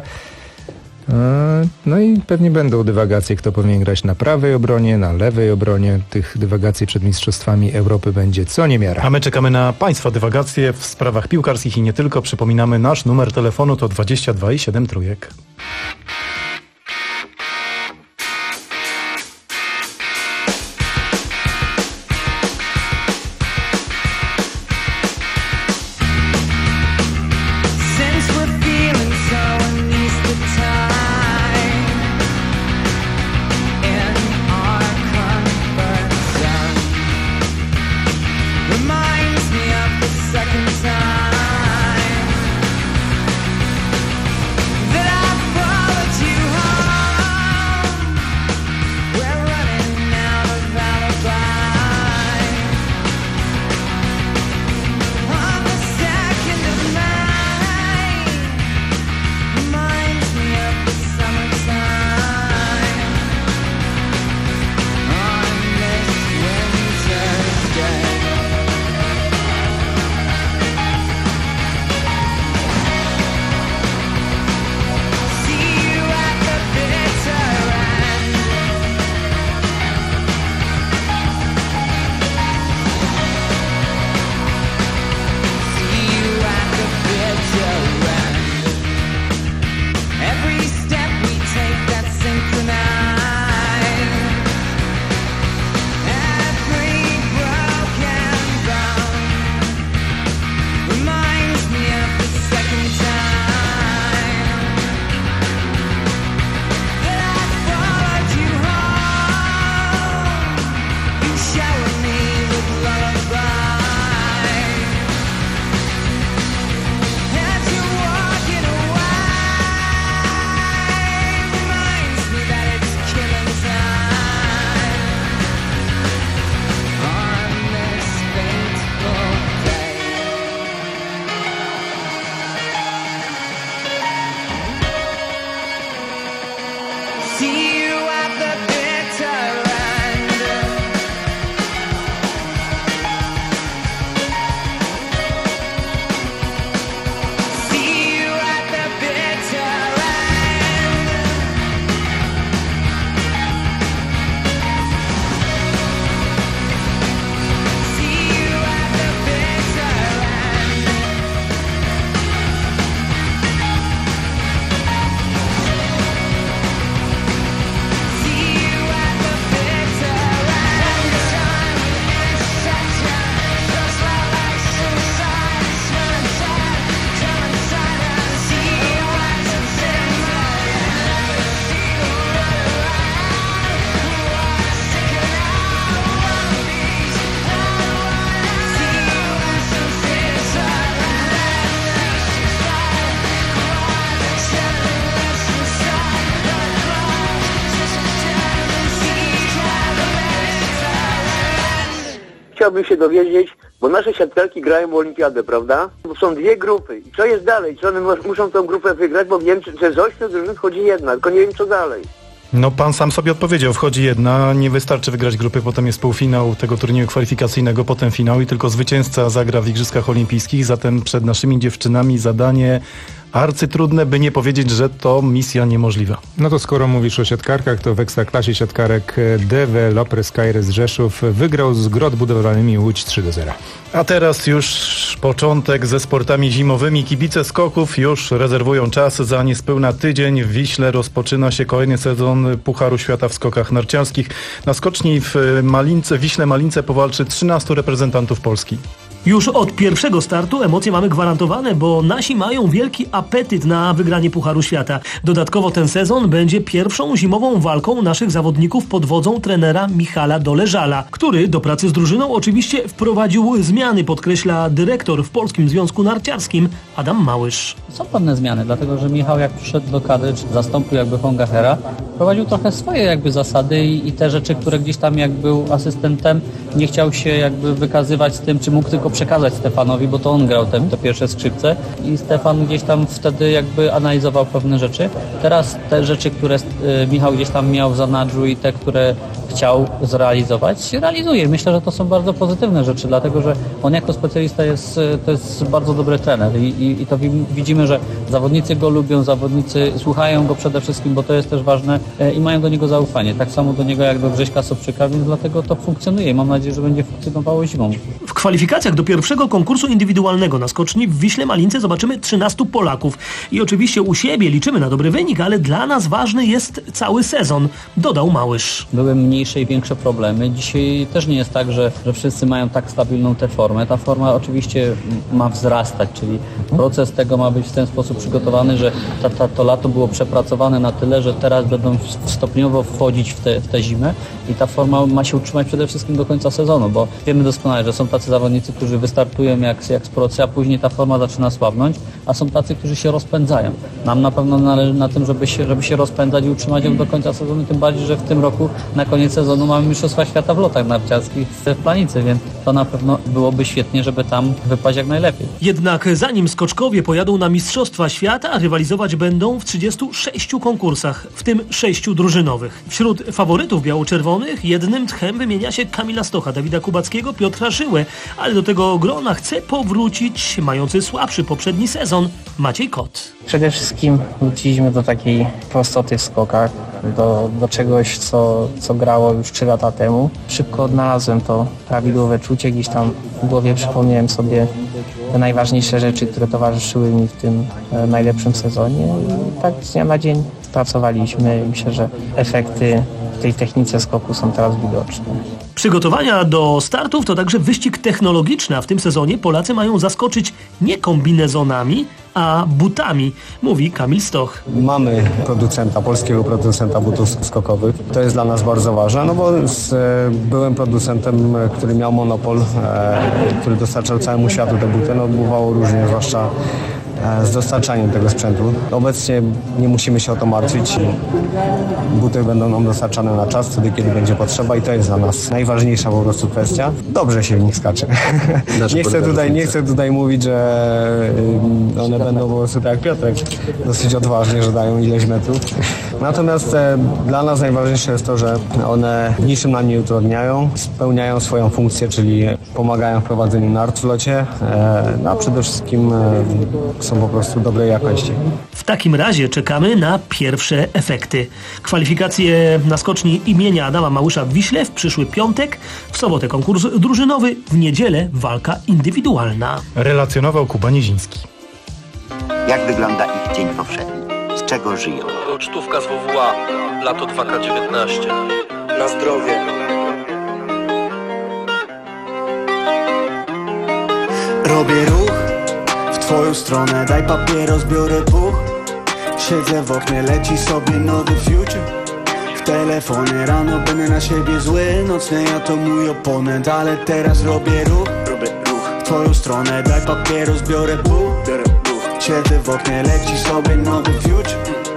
No i pewnie będą dywagacje, kto powinien grać na prawej obronie, na lewej obronie. Tych dywagacji przed Mistrzostwami Europy będzie co niemiara. A my czekamy na Państwa dywagacje w sprawach piłkarskich i nie tylko. Przypominamy, nasz numer telefonu to dwadzieścia dwa i siedem trójek. That I fall chciałbym się dowiedzieć, bo nasze siatkarki grają w olimpiadę, prawda? Bo są dwie grupy. I co jest dalej? Czy one muszą tą grupę wygrać? Bo wiem, że z ośmiu drużyn wchodzi jedna, tylko nie wiem co dalej. No pan sam sobie odpowiedział, wchodzi jedna, nie wystarczy wygrać grupy, potem jest półfinał tego turnieju kwalifikacyjnego, potem finał i tylko zwycięzca zagra w Igrzyskach Olimpijskich, zatem przed naszymi dziewczynami zadanie arcytrudne, by nie powiedzieć, że to misja niemożliwa. No to skoro mówisz o siatkarkach, to w Ekstraklasie siatkarek Developers Kairos Rzeszów wygrał z Grot Budowlanymi Łódź trzy do zera. A teraz już początek ze sportami zimowymi. Kibice skoków już rezerwują czas. Za niespełna tydzień w Wiśle rozpoczyna się kolejny sezon Pucharu Świata w skokach narciarskich. Na skoczni w Malince, Wiśle Malince powalczy trzynastu reprezentantów Polski. Już od pierwszego startu emocje mamy gwarantowane, bo nasi mają wielki apetyt na wygranie Pucharu Świata. Dodatkowo ten sezon będzie pierwszą zimową walką naszych zawodników pod wodzą trenera Michala Doleżala, który do pracy z drużyną oczywiście wprowadził zmiany, podkreśla dyrektor w Polskim Związku Narciarskim Adam Małysz. Są pewne zmiany, dlatego że Michał jak przyszedł do kadry, czy zastąpił jakby Hongachera, prowadził trochę swoje jakby zasady i, i te rzeczy, które gdzieś tam jak był asystentem, nie chciał się jakby wykazywać z tym, czy mógł tylko przekazać Stefanowi, bo to on grał te, te pierwsze skrzypce i Stefan gdzieś tam wtedy jakby analizował pewne rzeczy. Teraz te rzeczy, które y, Michał gdzieś tam miał w zanadrzu i te, które chciał zrealizować, realizuje. Myślę, że to są bardzo pozytywne rzeczy, dlatego że on jako specjalista jest, to jest bardzo dobry trener i, i, i to widzimy, że zawodnicy go lubią, zawodnicy słuchają go przede wszystkim, bo to jest też ważne i mają do niego zaufanie. Tak samo do niego jak do Grześka Sobczyka, więc dlatego to funkcjonuje. Mam nadzieję, że będzie funkcjonowało zimą. W kwalifikacjach do pierwszego konkursu indywidualnego na skoczni w Wiśle Malince zobaczymy trzynastu Polaków. I oczywiście u siebie liczymy na dobry wynik, ale dla nas ważny jest cały sezon, dodał Małysz. Były mniejsze i większe problemy. Dzisiaj też nie jest tak, że, że wszyscy mają tak stabilną tę formę. Ta forma oczywiście ma wzrastać, czyli proces tego ma być w ten sposób przygotowany, że ta, ta, to lato było przepracowane na tyle, że teraz będą stopniowo wchodzić w tę w tę zimę i ta forma ma się utrzymać przede wszystkim do końca sezonu, bo wiemy doskonale, że są tacy zawodnicy, którzy wystartują jak, jak z procy, a później ta forma zaczyna słabnąć, a są tacy, którzy się rozpędzają. Nam na pewno należy na tym, żeby się, żeby się rozpędzać i utrzymać ją do końca sezonu, tym bardziej, że w tym roku na koniec sezonu mamy Mistrzostwa Świata w lotach narciarskich w Planicy, więc to na pewno byłoby świetnie, żeby tam wypaść jak najlepiej. Jednak zanim skoczkowie pojadą na Mistrzostwa Świata, rywalizować będą w trzydziestu sześciu konkursach, w tym sześciu drużynowych. Wśród faworytów biało-czerwonych jednym tchem wymienia się Kamila Stocha, Dawida Kubackiego, Piotra Żyłę, ale do tego grona chce powrócić mający słabszy poprzedni sezon Maciej Kot. Przede wszystkim wróciliśmy do takiej prostoty w skokach, do, do czegoś, co, co grało już trzy lata temu. Szybko odnalazłem to prawidłowe czucie, gdzieś tam w głowie przypomniałem sobie te najważniejsze rzeczy, które towarzyszyły mi w tym e, najlepszym sezonie i tak z dnia na dzień pracowaliśmy i myślę, że efekty w tej technice skoku są teraz widoczne. Przygotowania do startów to także wyścig technologiczny, a w tym sezonie Polacy mają zaskoczyć nie kombinezonami, a butami, mówi Kamil Stoch. Mamy producenta, polskiego producenta butów skokowych. To jest dla nas bardzo ważne, no bo z, byłem producentem, który miał monopol, e, który dostarczał całemu światu te buty. No bywało różnie, zwłaszcza z dostarczaniem tego sprzętu. Obecnie nie musimy się o to martwić. Buty będą nam dostarczane na czas, wtedy kiedy będzie potrzeba i to jest dla nas najważniejsza po prostu kwestia. Dobrze się w nich skacze. Nie chcę tutaj, nie chcę tutaj mówić, że one będą po prostu tak jak Piotrek, dosyć odważnie, że dają ileś metrów. Natomiast e, dla nas najważniejsze jest to, że one niczym nam nie utrudniają, spełniają swoją funkcję, czyli pomagają w prowadzeniu nart w locie, e, no a przede wszystkim e, są po prostu dobrej jakości. W takim razie czekamy na pierwsze efekty. Kwalifikacje na skoczni imienia Adama Małysza w Wiśle w przyszły piątek, w sobotę konkurs drużynowy, w niedzielę walka indywidualna. Relacjonował Kuba Nieziński. Jak wygląda ich dzień powszedni? Z czego żyją? Ucztówka z W W A, lato dwa K dziewiętnaście. Na zdrowie. Robię ruch w twoją stronę, daj papieros, biorę puch. Siedzę w oknie, leci sobie nowy future. W telefonie rano będę na siebie zły. Nocny ja to mój oponent, ale teraz robię ruch. Robię ruch w twoją stronę, daj papieros, biorę puch. Siedzę w oknie, leci sobie nowy future. W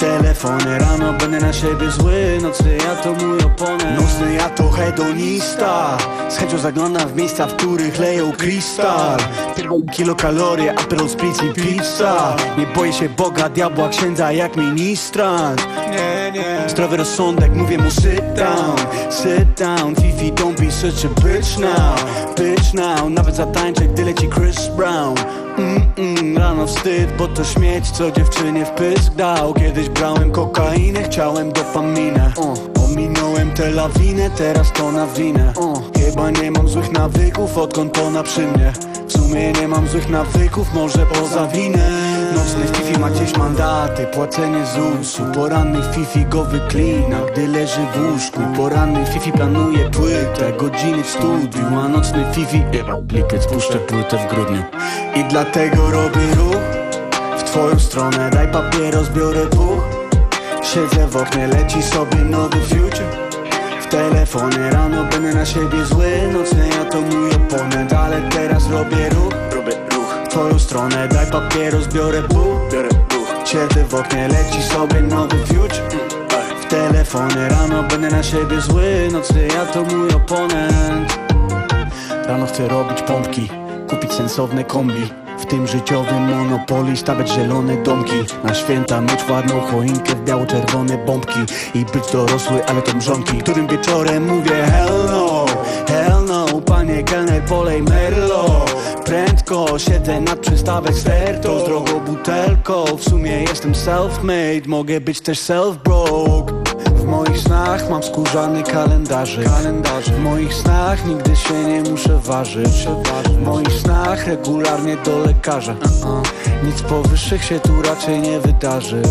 telefonie rano będę na siebie zły. Nocny ja to mój oponent. Nocny ja to hedonista. Z chęcią zaglądam w miejsca, w których leją krystal. Kilokalorie, apel, spritz i pizza. Nie boję się Boga, diabła, księdza jak ministrant. Nie, nie. Zdrowy rozsądek, mówię mu sit down. Sit down, Fifi, don't be such a bitch now. Bitch now, nawet zatańczę, gdy leci Chris Brown. Mm-mm, rano wstyd, bo to śmieć, co dziewczynie w pysk dał. Kiedyś brałem kokainę, chciałem dopaminę. uh, Ominąłem tę lawinę, teraz to na winę. uh, Chyba nie mam złych nawyków, odkąd ona przy mnie. W sumie nie mam złych nawyków, może poza winę. Nocny Fifi ma gdzieś mandaty, płacenie z U S u. Poranny Fifi go wyklina, gdy leży w łóżku. Poranny Fifi planuje płytę, godziny w studiu. A nocny Fifi, lipiec, puszczę płytę w grudniu. I dlatego robię ruch w twoją stronę, daj papieros, biorę puch. Siedzę w oknie, leci sobie nowy future. W telefonie rano będę na siebie zły. Nocny ja to mój oponent, ale teraz robię ruch. Robię ruch w twoją stronę, daj papieros, biorę puch. Biorę puch. Siedzę w oknie, leci sobie nowy future. W telefonie rano będę na siebie zły. Nocny ja to mój oponent. Rano chcę robić pompki, kupić sensowne kombi. W tym życiowym monopoli stawiać zielone domki. Na święta mieć ładną choinkę w biało-czerwone bombki. I być dorosły, ale to mrzonki. Którym wieczorem mówię hell no, hell no. Panie kelner, polej merlo. Prędko siedzę nad przystawek sterto. Z drogą butelką, w sumie jestem self-made. Mogę być też self-broke. W moich snach mam skórzany kalendarzyk. W moich snach nigdy się nie muszę ważyć. W moich snach regularnie do lekarza. Nic powyższych się tu raczej nie wydarzy.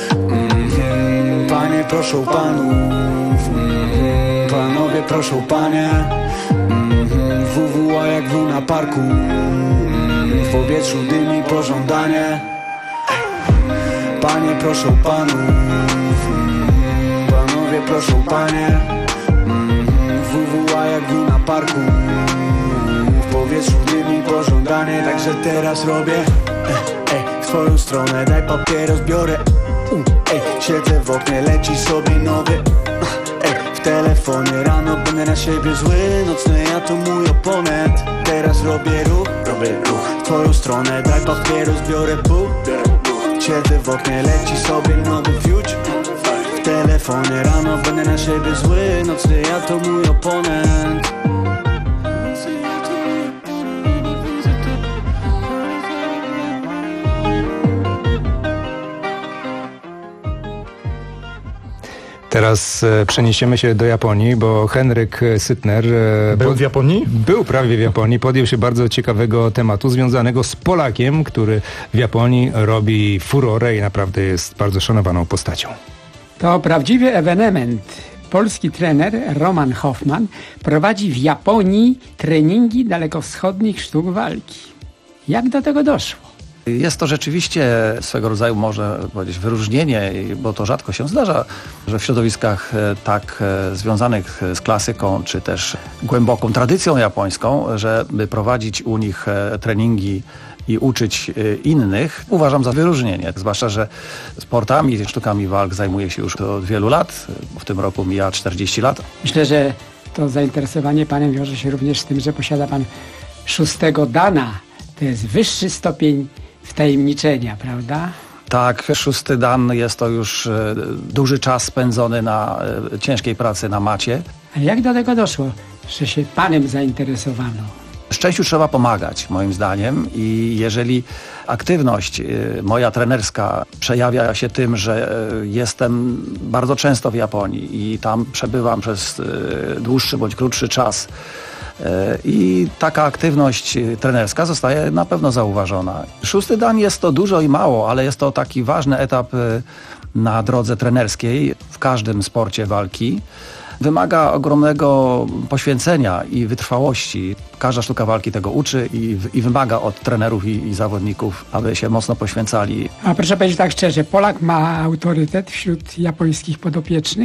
mm-hmm. Panie proszą panów, mm-hmm. Panowie proszą panie. mm-hmm. W W A jak w na parku. mm-hmm. W powietrzu dymi pożądanie. Panie proszą panów, proszą panie. mm-hmm. W W A jak w na parku. W powietrzu dymi pożądanie. Także teraz robię ej, ej, w twoją stronę, daj papieros, biorę uh, ej, siedzę w oknie, leci sobie nowy ej, w telefonie rano będę na siebie zły. Nocny ja to mój oponent. Teraz robię ruch, robię ruch w twoją stronę, daj papieros, biorę buch. Siedzę w oknie, leci sobie nowy future. W telefonie rano będę na siebie zły. Nocny ja to mój oponent. Teraz e, przeniesiemy się do Japonii, bo Henryk Sytner e, był w Japonii? Był prawie w Japonii. Podjął się bardzo ciekawego tematu związanego z Polakiem, który w Japonii robi furorę i naprawdę jest bardzo szanowaną postacią. To prawdziwy ewenement. Polski trener Roman Hoffman prowadzi w Japonii treningi dalekowschodnich sztuk walki. Jak do tego doszło? Jest to rzeczywiście swego rodzaju, można powiedzieć, wyróżnienie, bo to rzadko się zdarza, że w środowiskach tak związanych z klasyką, czy też głęboką tradycją japońską, żeby prowadzić u nich treningi i uczyć innych, uważam za wyróżnienie. Zwłaszcza, że sportami, sztukami walk zajmuję się już od wielu lat. W tym roku mija czterdzieści lat. Myślę, że to zainteresowanie panem wiąże się również z tym, że posiada pan szóstego dana. To jest wyższy stopień wtajemniczenia, prawda? Tak, szósty dan jest to już duży czas spędzony na ciężkiej pracy na macie. A jak do tego doszło, że się panem zainteresowano? Szczęściu trzeba pomagać, moim zdaniem, i jeżeli aktywność moja trenerska przejawia się tym, że jestem bardzo często w Japonii i tam przebywam przez dłuższy bądź krótszy czas, i taka aktywność trenerska zostaje na pewno zauważona. Szósty dan jest to dużo i mało, ale jest to taki ważny etap na drodze trenerskiej w każdym sporcie walki. Wymaga ogromnego poświęcenia i wytrwałości. Każda sztuka walki tego uczy i, i wymaga od trenerów i, i zawodników, aby się mocno poświęcali. A proszę powiedzieć tak szczerze, Polak ma autorytet wśród japońskich podopiecznych?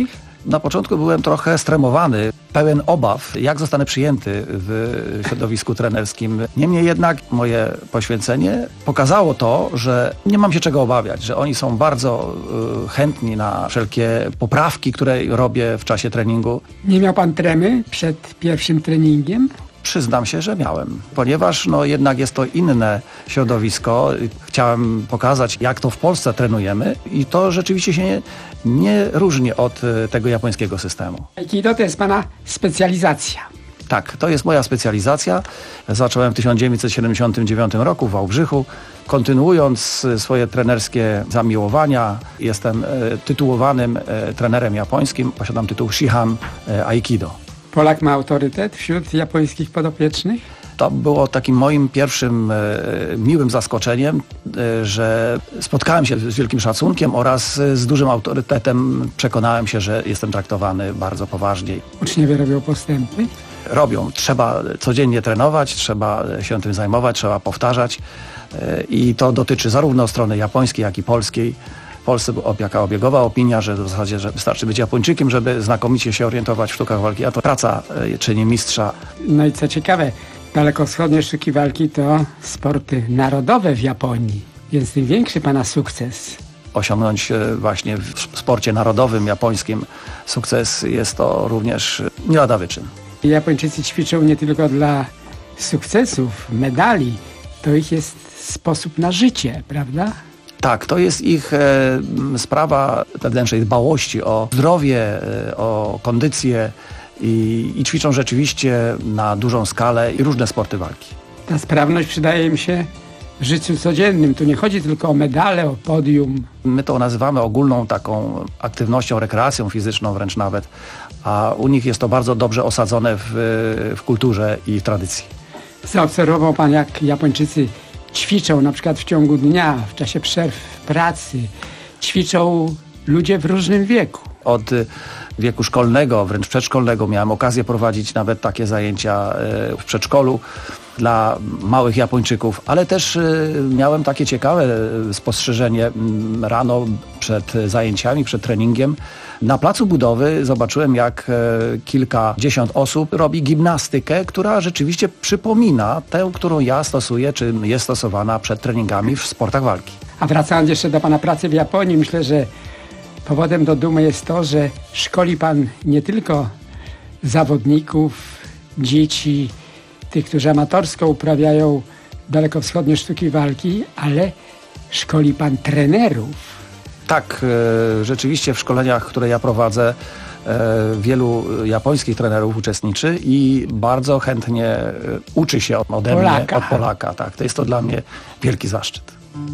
Na początku byłem trochę stremowany, pełen obaw, jak zostanę przyjęty w środowisku trenerskim. Niemniej jednak moje poświęcenie pokazało to, że nie mam się czego obawiać, że oni są bardzo y, chętni na wszelkie poprawki, które robię w czasie treningu. Nie miał pan tremy przed pierwszym treningiem? Przyznam się, że miałem, ponieważ no, jednak jest to inne środowisko. Chciałem pokazać, jak to w Polsce trenujemy i to rzeczywiście się nie, nie różni od tego japońskiego systemu. Aikido to jest pana specjalizacja. Tak, to jest moja specjalizacja. Zacząłem w tysiąc dziewięćset siedemdziesiątym dziewiątym roku w Wałbrzychu. Kontynuując swoje trenerskie zamiłowania, jestem tytułowanym trenerem japońskim. Posiadam tytuł Shihan Aikido. Polak ma autorytet wśród japońskich podopiecznych? To było takim moim pierwszym e, miłym zaskoczeniem, e, że spotkałem się z wielkim szacunkiem oraz z dużym autorytetem. Przekonałem się, że jestem traktowany bardzo poważnie. Uczniowie robią postępy? Robią. Trzeba codziennie trenować, trzeba się tym zajmować, trzeba powtarzać e, i to dotyczy zarówno strony japońskiej, jak i polskiej. W Polsce jaka obiegowa opinia, że w zasadzie że wystarczy być Japończykiem, żeby znakomicie się orientować w sztukach walki, a to praca e, czyni mistrza. No i co ciekawe, dalekowschodnie sztuki walki to sporty narodowe w Japonii, więc tym większy pana sukces. Osiągnąć właśnie w sporcie narodowym japońskim sukces jest to również nie lada wyczyn. Japończycy ćwiczą nie tylko dla sukcesów, medali, to ich jest sposób na życie, prawda? Tak, to jest ich e, sprawa wewnętrznej dbałości o zdrowie, e, o kondycję i, i ćwiczą rzeczywiście na dużą skalę i różne sporty walki. Ta sprawność przydaje im się w życiu codziennym. Tu nie chodzi tylko o medale, o podium. My to nazywamy ogólną taką aktywnością, rekreacją fizyczną wręcz nawet, a u nich jest to bardzo dobrze osadzone w, w kulturze i w tradycji. Zaobserwował pan, jak Japończycy ćwiczą na przykład w ciągu dnia, w czasie przerw w pracy. Ćwiczą ludzie w różnym wieku. Od wieku szkolnego, wręcz przedszkolnego miałem okazję prowadzić nawet takie zajęcia w przedszkolu dla małych Japończyków, ale też miałem takie ciekawe spostrzeżenie rano przed zajęciami, przed treningiem. Na placu budowy zobaczyłem, jak kilkadziesiąt osób robi gimnastykę, która rzeczywiście przypomina tę, którą ja stosuję, czy jest stosowana przed treningami w sportach walki. A wracając jeszcze do pana pracy w Japonii, myślę, że powodem do dumy jest to, że szkoli pan nie tylko zawodników, dzieci, tych, którzy amatorsko uprawiają dalekowschodnie sztuki walki, ale szkoli pan trenerów. Tak, rzeczywiście w szkoleniach, które ja prowadzę, wielu japońskich trenerów uczestniczy i bardzo chętnie uczy się ode Polaka. mnie, od Polaka. Tak, to jest to dla mnie wielki zaszczyt.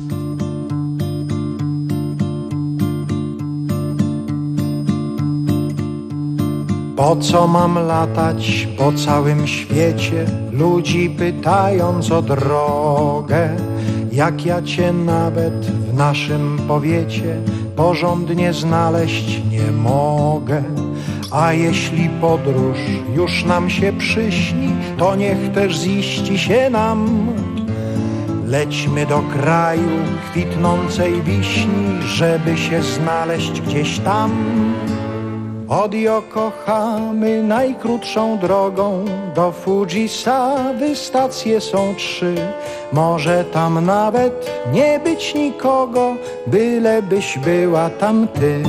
Po co mam latać po całym świecie, ludzi pytając o drogę, jak ja cię nawet w naszym powiecie porządnie znaleźć nie mogę. A jeśli podróż już nam się przyśni, to niech też ziści się nam. Lećmy do kraju kwitnącej wiśni, żeby się znaleźć gdzieś tam. Od Yokohamy najkrótszą drogą do Fujisawy stacje są trzy. Może tam nawet nie być nikogo, bylebyś była tam ty.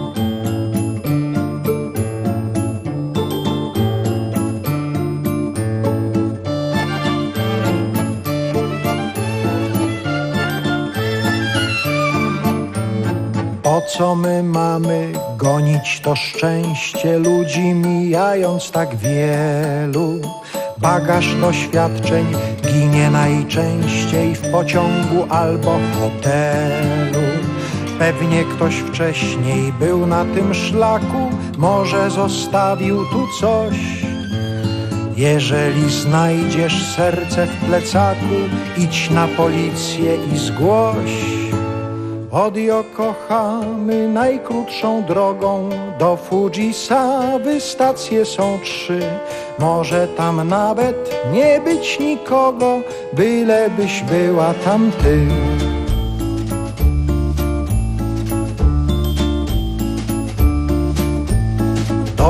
Po co my mamy gonić to szczęście, ludzi mijając tak wielu? Bagaż doświadczeń ginie najczęściej w pociągu albo w hotelu. Pewnie ktoś wcześniej był na tym szlaku, może zostawił tu coś. Jeżeli znajdziesz serce w plecaku, idź na policję i zgłoś. Od Yokohamy najkrótszą drogą do Fujisawy stacje są trzy. Może tam nawet nie być nikogo, bylebyś była tam ty.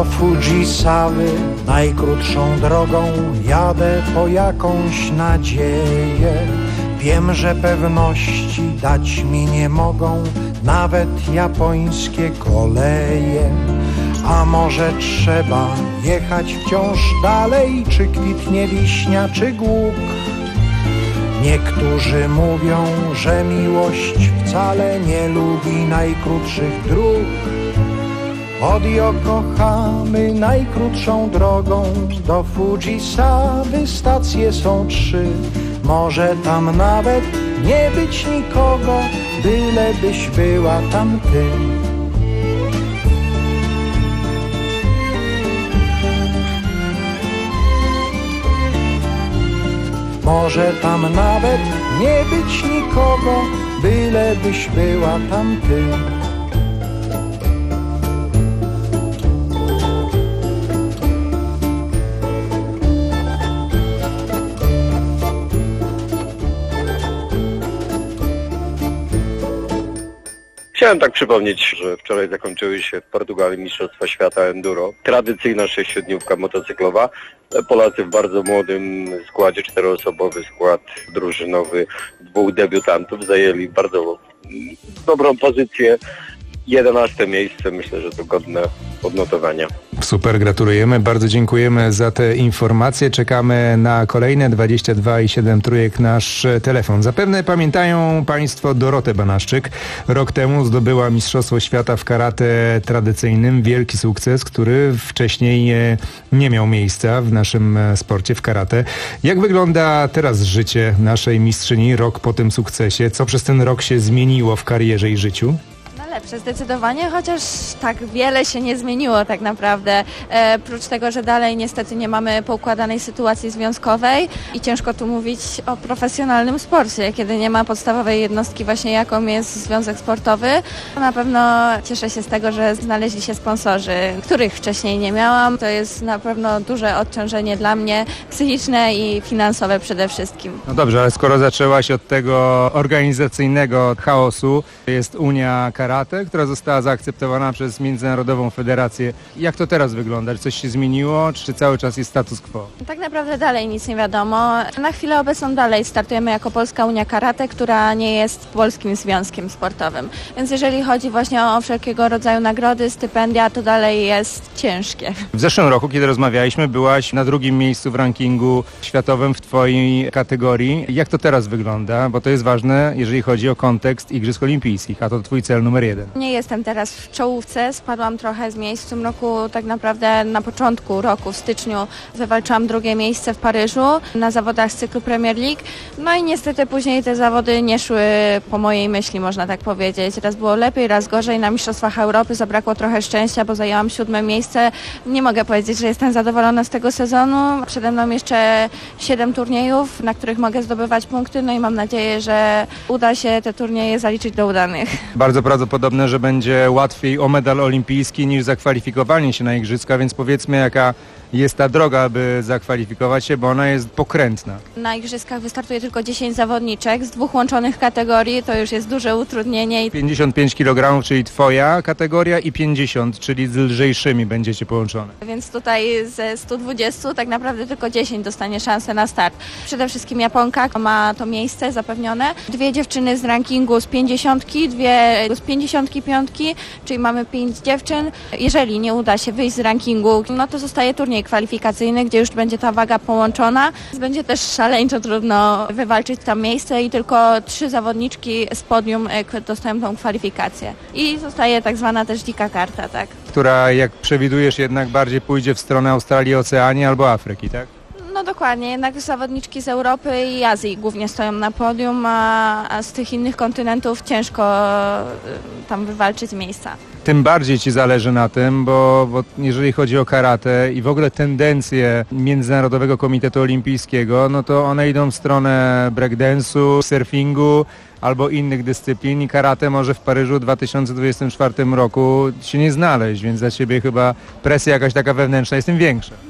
Fujisawy najkrótszą drogą jadę po jakąś nadzieję. Wiem, że pewności dać mi nie mogą nawet japońskie koleje. A może trzeba jechać wciąż dalej, czy kwitnie wiśnia, czy głuk? Niektórzy mówią, że miłość wcale nie lubi najkrótszych dróg. Od Yokohamy najkrótszą drogą do Fujisawy stacje są trzy. Może tam nawet nie być nikogo, bylebyś była tam ty. Może tam nawet nie być nikogo, bylebyś była tam ty. Chciałem tak przypomnieć, że wczoraj zakończyły się w Portugalii Mistrzostwa Świata Enduro. Tradycyjna sześciodniówka motocyklowa. Polacy w bardzo młodym składzie, czteroosobowy skład drużynowy, dwóch debiutantów zajęli bardzo dobrą pozycję. jedenaste miejsce, myślę, że to godne odnotowania. Super, gratulujemy, bardzo dziękujemy za te informacje. Czekamy na kolejne dwadzieścia dwa i siedem trójek nasz telefon. Zapewne pamiętają Państwo Dorotę Banaszczyk. Rok temu zdobyła Mistrzostwo Świata w karate tradycyjnym. Wielki sukces, który wcześniej nie miał miejsca w naszym sporcie, w karate. Jak wygląda teraz życie naszej mistrzyni rok po tym sukcesie? Co przez ten rok się zmieniło w karierze i życiu? Lepsze zdecydowanie, chociaż tak wiele się nie zmieniło tak naprawdę. E, prócz tego, że dalej niestety nie mamy poukładanej sytuacji związkowej i ciężko tu mówić o profesjonalnym sporcie, kiedy nie ma podstawowej jednostki właśnie jaką jest związek sportowy. Na pewno cieszę się z tego, że znaleźli się sponsorzy, których wcześniej nie miałam. To jest na pewno duże odciążenie dla mnie, psychiczne i finansowe przede wszystkim. No dobrze, ale skoro zaczęłaś od tego organizacyjnego chaosu, jest Unia Karate, która została zaakceptowana przez Międzynarodową Federację. Jak to teraz wygląda? Czy coś się zmieniło, czy cały czas jest status quo? Tak naprawdę dalej nic nie wiadomo. Na chwilę obecną dalej startujemy jako Polska Unia Karate, która nie jest polskim związkiem sportowym. Więc jeżeli chodzi właśnie o wszelkiego rodzaju nagrody, stypendia, to dalej jest ciężkie. W zeszłym roku, kiedy rozmawialiśmy, byłaś na drugim miejscu w rankingu światowym w Twojej kategorii. Jak to teraz wygląda? Bo to jest ważne, jeżeli chodzi o kontekst Igrzysk Olimpijskich, a to Twój cel numer jeden. Nie jestem teraz w czołówce, spadłam trochę z miejsc. W tym roku tak naprawdę na początku roku, w styczniu, wywalczyłam drugie miejsce w Paryżu na zawodach z cyklu Premier League. No i niestety później te zawody nie szły po mojej myśli, można tak powiedzieć. Raz było lepiej, raz gorzej. Na Mistrzostwach Europy zabrakło trochę szczęścia, bo zajęłam siódme miejsce. Nie mogę powiedzieć, że jestem zadowolona z tego sezonu. Przede mną jeszcze siedem turniejów, na których mogę zdobywać punkty. No i mam nadzieję, że uda się te turnieje zaliczyć do udanych. Bardzo prawdopodobne, że będzie łatwiej o medal olimpijski niż zakwalifikowanie się na Igrzyska, więc powiedzmy, jaka jest ta droga, aby zakwalifikować się, bo ona jest pokrętna. Na Igrzyskach wystartuje tylko dziesięć zawodniczek z dwóch łączonych kategorii, to już jest duże utrudnienie. pięćdziesiąt pięć kilogramów, czyli Twoja kategoria, i pięćdziesiąt, czyli z lżejszymi będziecie połączone. Więc tutaj ze stu dwudziestu tak naprawdę tylko dziesięć dostanie szansę na start. Przede wszystkim Japonka ma to miejsce zapewnione. Dwie dziewczyny z rankingu z pięćdziesiątki, dwie z pięćdziesiątki piątki, czyli mamy pięć dziewczyn. Jeżeli nie uda się wyjść z rankingu, no to zostaje turniej kwalifikacyjny, gdzie już będzie ta waga połączona. Będzie też szaleńczo trudno wywalczyć tam miejsce i tylko trzy zawodniczki z podium dostają tą kwalifikację. I zostaje tak zwana też dzika karta, tak? Która, jak przewidujesz, jednak bardziej pójdzie w stronę Australii, Oceanii albo Afryki, tak? No dokładnie, jednak zawodniczki z Europy i Azji głównie stoją na podium, a, a z tych innych kontynentów ciężko tam wywalczyć miejsca. Tym bardziej Ci zależy na tym, bo, bo jeżeli chodzi o karate i w ogóle tendencje Międzynarodowego Komitetu Olimpijskiego, no to one idą w stronę breakdance'u, surfingu albo innych dyscyplin i karate może w Paryżu w dwa tysiące dwudziestym czwartym roku się nie znaleźć, więc dla Ciebie chyba presja jakaś taka wewnętrzna jest tym większa. No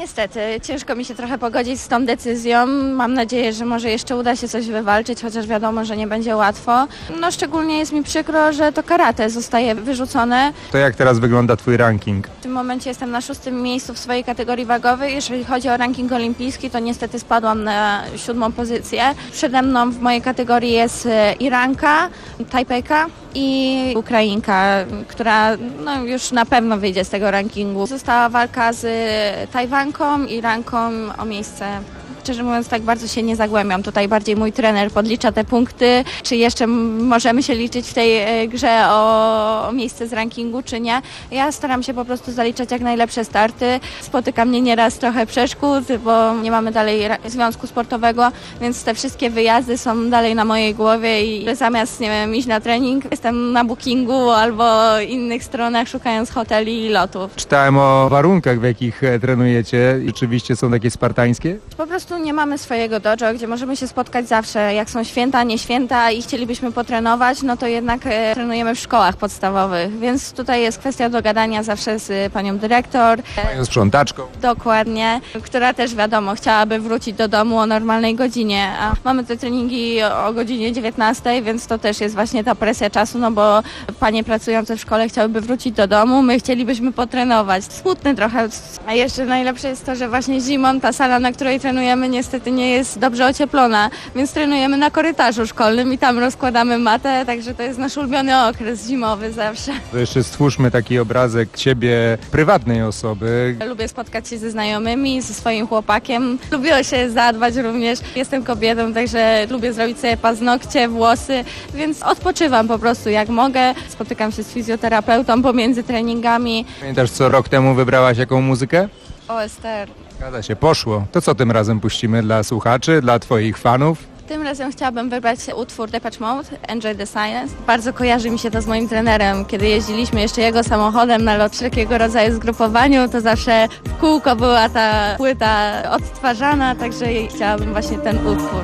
niestety, ciężko mi się trochę pogodzić z tą decyzją. Mam nadzieję, że może jeszcze uda się coś wywalczyć, chociaż wiadomo, że nie będzie łatwo. No szczególnie jest mi przykro, że to karate zostaje wyrzucone. To jak teraz wygląda twój ranking? W tym momencie jestem na szóstym miejscu w swojej kategorii wagowej. Jeżeli chodzi o ranking olimpijski, to niestety spadłam na siódmą pozycję. Przede mną w mojej kategorii jest Iranka, Tajpejka i Ukrainka, która no, już na pewno wyjdzie z tego rankingu. Została walka z Tajwanką i Iranką o miejsce. Szczerze mówiąc, tak bardzo się nie zagłębiam. Tutaj bardziej mój trener podlicza te punkty, czy jeszcze możemy się liczyć w tej grze o, o miejsce z rankingu, czy nie. Ja staram się po prostu zaliczać jak najlepsze starty. Spotyka mnie nieraz trochę przeszkód, bo nie mamy dalej związku sportowego, więc te wszystkie wyjazdy są dalej na mojej głowie i zamiast, nie wiem, iść na trening, jestem na bookingu albo innych stronach, szukając hoteli i lotów. Czytałem o warunkach, w jakich trenujecie. Rzeczywiście są takie spartańskie? Po prostu nie mamy swojego dojo, gdzie możemy się spotkać zawsze. Jak są święta, nie święta i chcielibyśmy potrenować, no to jednak e, trenujemy w szkołach podstawowych, więc tutaj jest kwestia dogadania zawsze z panią dyrektor. Panią sprzątaczką. Dokładnie, która też wiadomo, chciałaby wrócić do domu o normalnej godzinie, a mamy te treningi o godzinie dziewiętnastej, więc to też jest właśnie ta presja czasu, no bo panie pracujące w szkole chciałyby wrócić do domu, my chcielibyśmy potrenować. Smutne trochę, a jeszcze najlepsze jest to, że właśnie zimą ta sala, na której trenujemy, niestety nie jest dobrze ocieplona, więc trenujemy na korytarzu szkolnym i tam rozkładamy matę, także to jest nasz ulubiony okres zimowy zawsze. To jeszcze stwórzmy taki obrazek ciebie, prywatnej osoby. Lubię spotkać się ze znajomymi, ze swoim chłopakiem. Lubię się zadbać również. Jestem kobietą, także lubię zrobić sobie paznokcie, włosy, więc odpoczywam po prostu jak mogę. Spotykam się z fizjoterapeutą pomiędzy treningami. Pamiętasz, co rok temu wybrałaś jaką muzykę? O, Ester. Zgadza się, poszło. To co tym razem puścimy dla słuchaczy, dla twoich fanów? Tym razem chciałabym wybrać utwór Depeche Mode, Enjoy the Silence. Bardzo kojarzy mi się to z moim trenerem. Kiedy jeździliśmy jeszcze jego samochodem na lot wszelkiego rodzaju zgrupowaniu, to zawsze w kółko była ta płyta odtwarzana, także chciałabym właśnie ten utwór.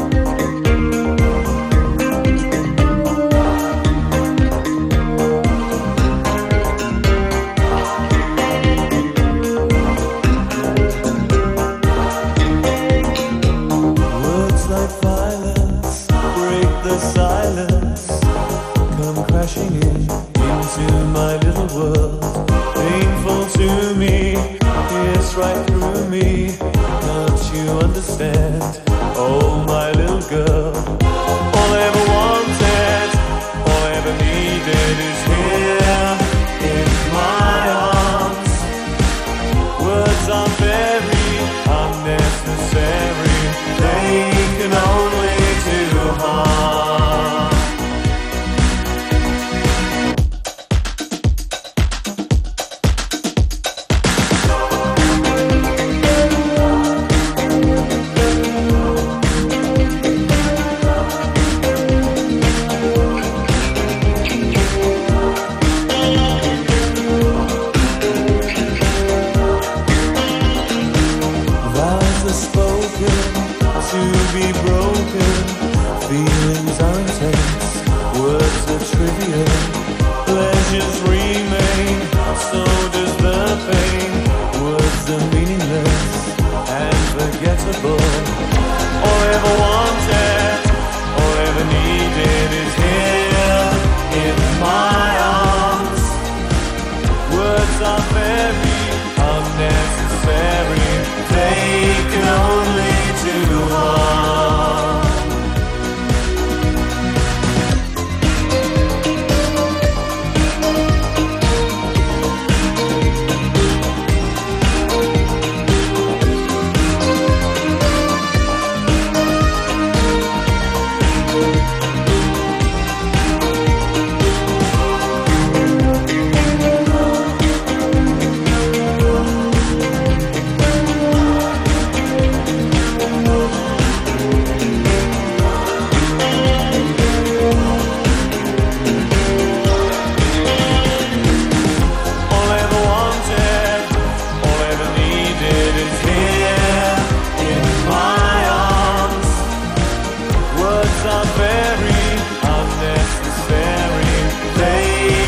Right through me, don't you understand? Oh, my little girl. All I ever wanted, all I ever needed is here in my arms. Words are very unnecessary, they can only do harm.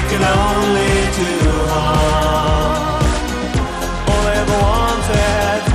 All I ever wanted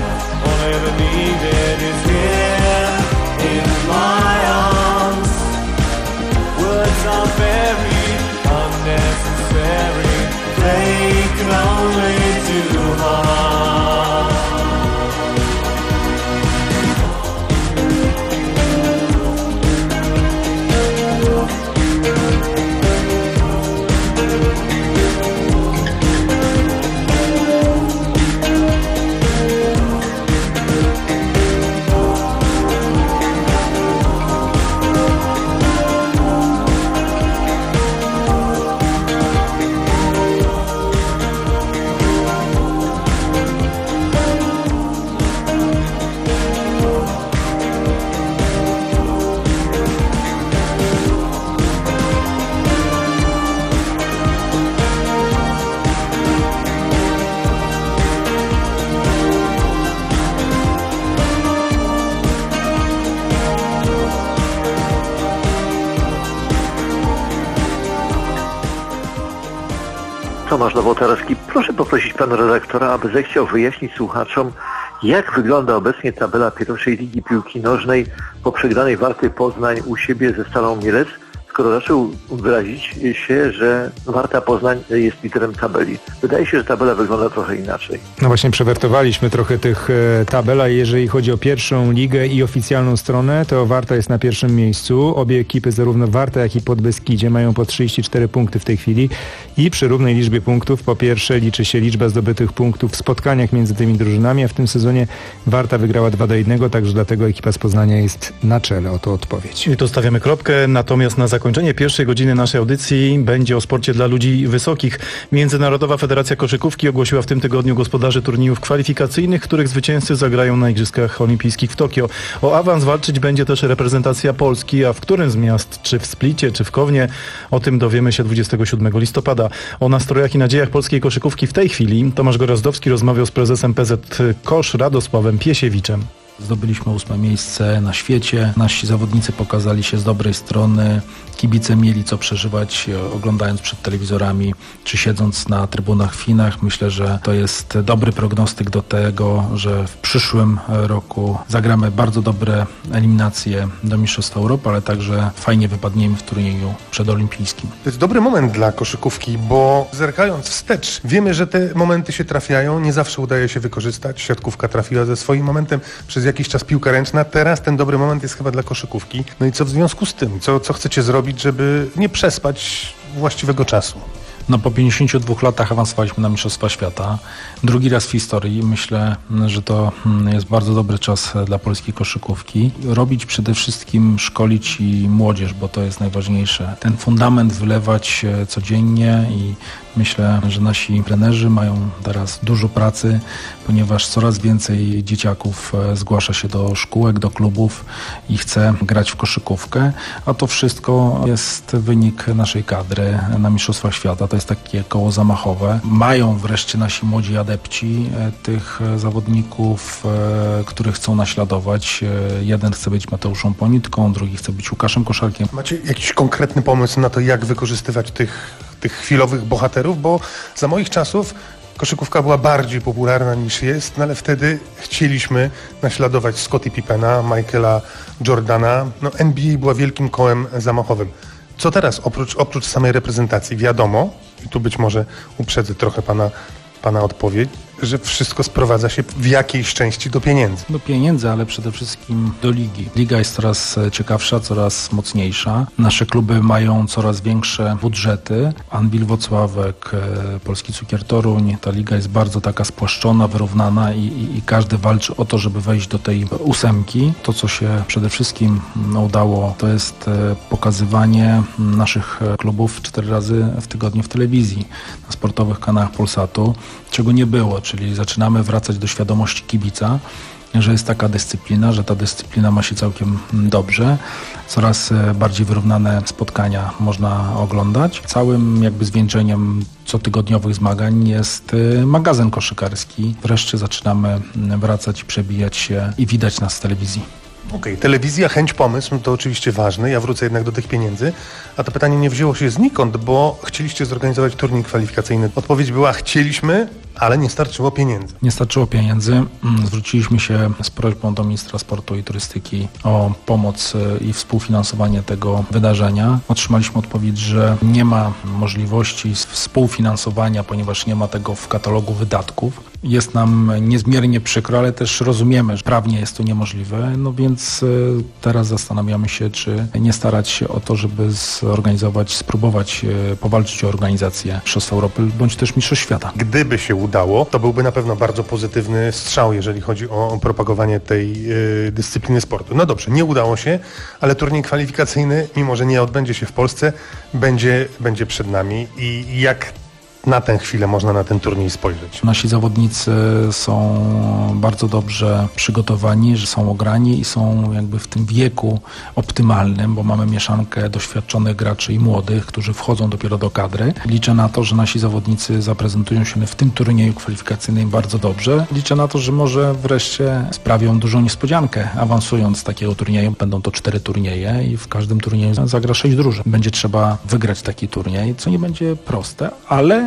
Tomasz Nowotarski. Proszę poprosić pana redaktora, aby zechciał wyjaśnić słuchaczom, jak wygląda obecnie tabela pierwszej ligi piłki nożnej po przegranej Warty Poznań u siebie ze Stalą Mielec, skoro raczył wyrazić się, że Warta Poznań jest liderem tabeli. Wydaje się, że tabela wygląda trochę inaczej. No właśnie przewertowaliśmy trochę tych e, tabel, a jeżeli chodzi o pierwszą ligę i oficjalną stronę, to Warta jest na pierwszym miejscu. Obie ekipy, zarówno Warta, jak i Podbeskidzie, mają po trzydzieści cztery punkty w tej chwili i przy równej liczbie punktów po pierwsze liczy się liczba zdobytych punktów w spotkaniach między tymi drużynami, a w tym sezonie Warta wygrała dwa do jednego, także dlatego ekipa z Poznania jest na czele. Oto odpowiedź. I tu stawiamy kropkę, natomiast na zakończenie pierwszej godziny naszej audycji będzie o sporcie dla ludzi wysokich. Międzynarodowa Federacja Koszykówki ogłosiła w tym tygodniu gospodarzy turniejów kwalifikacyjnych, których zwycięzcy zagrają na Igrzyskach Olimpijskich w Tokio. O awans walczyć będzie też reprezentacja Polski, a w którym z miast, czy w Splicie, czy w Kownie, o tym dowiemy się dwudziestego siódmego listopada. O nastrojach i nadziejach polskiej koszykówki w tej chwili Tomasz Gorazdowski rozmawiał z prezesem P Z Kosz Radosławem Piesiewiczem. Zdobyliśmy ósme miejsce na świecie. Nasi zawodnicy pokazali się z dobrej strony. Kibice mieli co przeżywać, oglądając przed telewizorami, czy siedząc na trybunach w Chinach. Myślę, że to jest dobry prognostyk do tego, że w przyszłym roku zagramy bardzo dobre eliminacje do Mistrzostw Europy, ale także fajnie wypadniemy w turnieju przedolimpijskim. To jest dobry moment dla koszykówki, bo zerkając wstecz, wiemy, że te momenty się trafiają, nie zawsze udaje się wykorzystać. Siatkówka trafiła ze swoim momentem, przez jakiś czas piłka ręczna. Teraz ten dobry moment jest chyba dla koszykówki. No i co w związku z tym? Co, co chcecie zrobić, żeby nie przespać właściwego czasu? No po pięćdziesięciu dwóch latach awansowaliśmy na Mistrzostwa Świata. Drugi raz w historii. Myślę, że to jest bardzo dobry czas dla polskiej koszykówki. Robić przede wszystkim, szkolić i młodzież, bo to jest najważniejsze. Ten fundament wylewać codziennie i myślę, że nasi trenerzy mają teraz dużo pracy, ponieważ coraz więcej dzieciaków zgłasza się do szkółek, do klubów i chce grać w koszykówkę, a to wszystko jest wynik naszej kadry na Mistrzostwach Świata. To jest takie koło zamachowe. Mają wreszcie nasi młodzi adepci tych zawodników, których chcą naśladować. Jeden chce być Mateuszem Ponitką, drugi chce być Łukaszem Koszarkiem. Macie jakiś konkretny pomysł na to, jak wykorzystywać tych, tych chwilowych bohaterów? Bo za moich czasów koszykówka była bardziej popularna niż jest, no ale wtedy chcieliśmy naśladować Scottie Pippena, Michaela Jordana. No N B A była wielkim kołem zamachowym. Co teraz, oprócz, oprócz samej reprezentacji? Wiadomo, i tu być może uprzedzę trochę pana, pana odpowiedź, że wszystko sprowadza się w jakiejś części do pieniędzy. Do pieniędzy, ale przede wszystkim do ligi. Liga jest coraz ciekawsza, coraz mocniejsza. Nasze kluby mają coraz większe budżety. Anwil Włocławek, Polski Cukier Toruń. Ta liga jest bardzo taka spłaszczona, wyrównana i, i, i każdy walczy o to, żeby wejść do tej ósemki. To, co się przede wszystkim udało, to jest pokazywanie naszych klubów cztery razy w tygodniu w telewizji, na sportowych kanałach Polsatu, czego nie było. Czyli zaczynamy wracać do świadomości kibica, że jest taka dyscyplina, że ta dyscyplina ma się całkiem dobrze. Coraz bardziej wyrównane spotkania można oglądać. Całym jakby zwieńczeniem cotygodniowych zmagań jest magazyn koszykarski. Wreszcie zaczynamy wracać i przebijać się i widać nas w telewizji. Okej, okay, telewizja, chęć, pomysł, to oczywiście ważne. Ja wrócę jednak do tych pieniędzy. A to pytanie nie wzięło się znikąd, bo chcieliście zorganizować turniej kwalifikacyjny. Odpowiedź była: chcieliśmy, ale nie starczyło pieniędzy. Nie starczyło pieniędzy. Zwróciliśmy się z prośbą do ministra sportu i turystyki o pomoc i współfinansowanie tego wydarzenia. Otrzymaliśmy odpowiedź, że nie ma możliwości współfinansowania, ponieważ nie ma tego w katalogu wydatków. Jest nam niezmiernie przykro, ale też rozumiemy, że prawnie jest to niemożliwe, no więc teraz zastanawiamy się, czy nie starać się o to, żeby zorganizować, spróbować powalczyć o organizację Mistrzostw Europy bądź też Mistrzostw Świata. Gdyby się udało, to byłby na pewno bardzo pozytywny strzał, jeżeli chodzi o propagowanie tej yy, dyscypliny sportu. No dobrze, nie udało się, ale turniej kwalifikacyjny, mimo że nie odbędzie się w Polsce, będzie, będzie przed nami. I jak na tę chwilę można na ten turniej spojrzeć? Nasi zawodnicy są bardzo dobrze przygotowani, że są ograni i są jakby w tym wieku optymalnym, bo mamy mieszankę doświadczonych graczy i młodych, którzy wchodzą dopiero do kadry. Liczę na to, że nasi zawodnicy zaprezentują się w tym turnieju kwalifikacyjnym bardzo dobrze. Liczę na to, że może wreszcie sprawią dużą niespodziankę, awansując z takiego turnieju. Będą to cztery turnieje i w każdym turnieju zagra sześć drużyn. Będzie trzeba wygrać taki turniej, co nie będzie proste, ale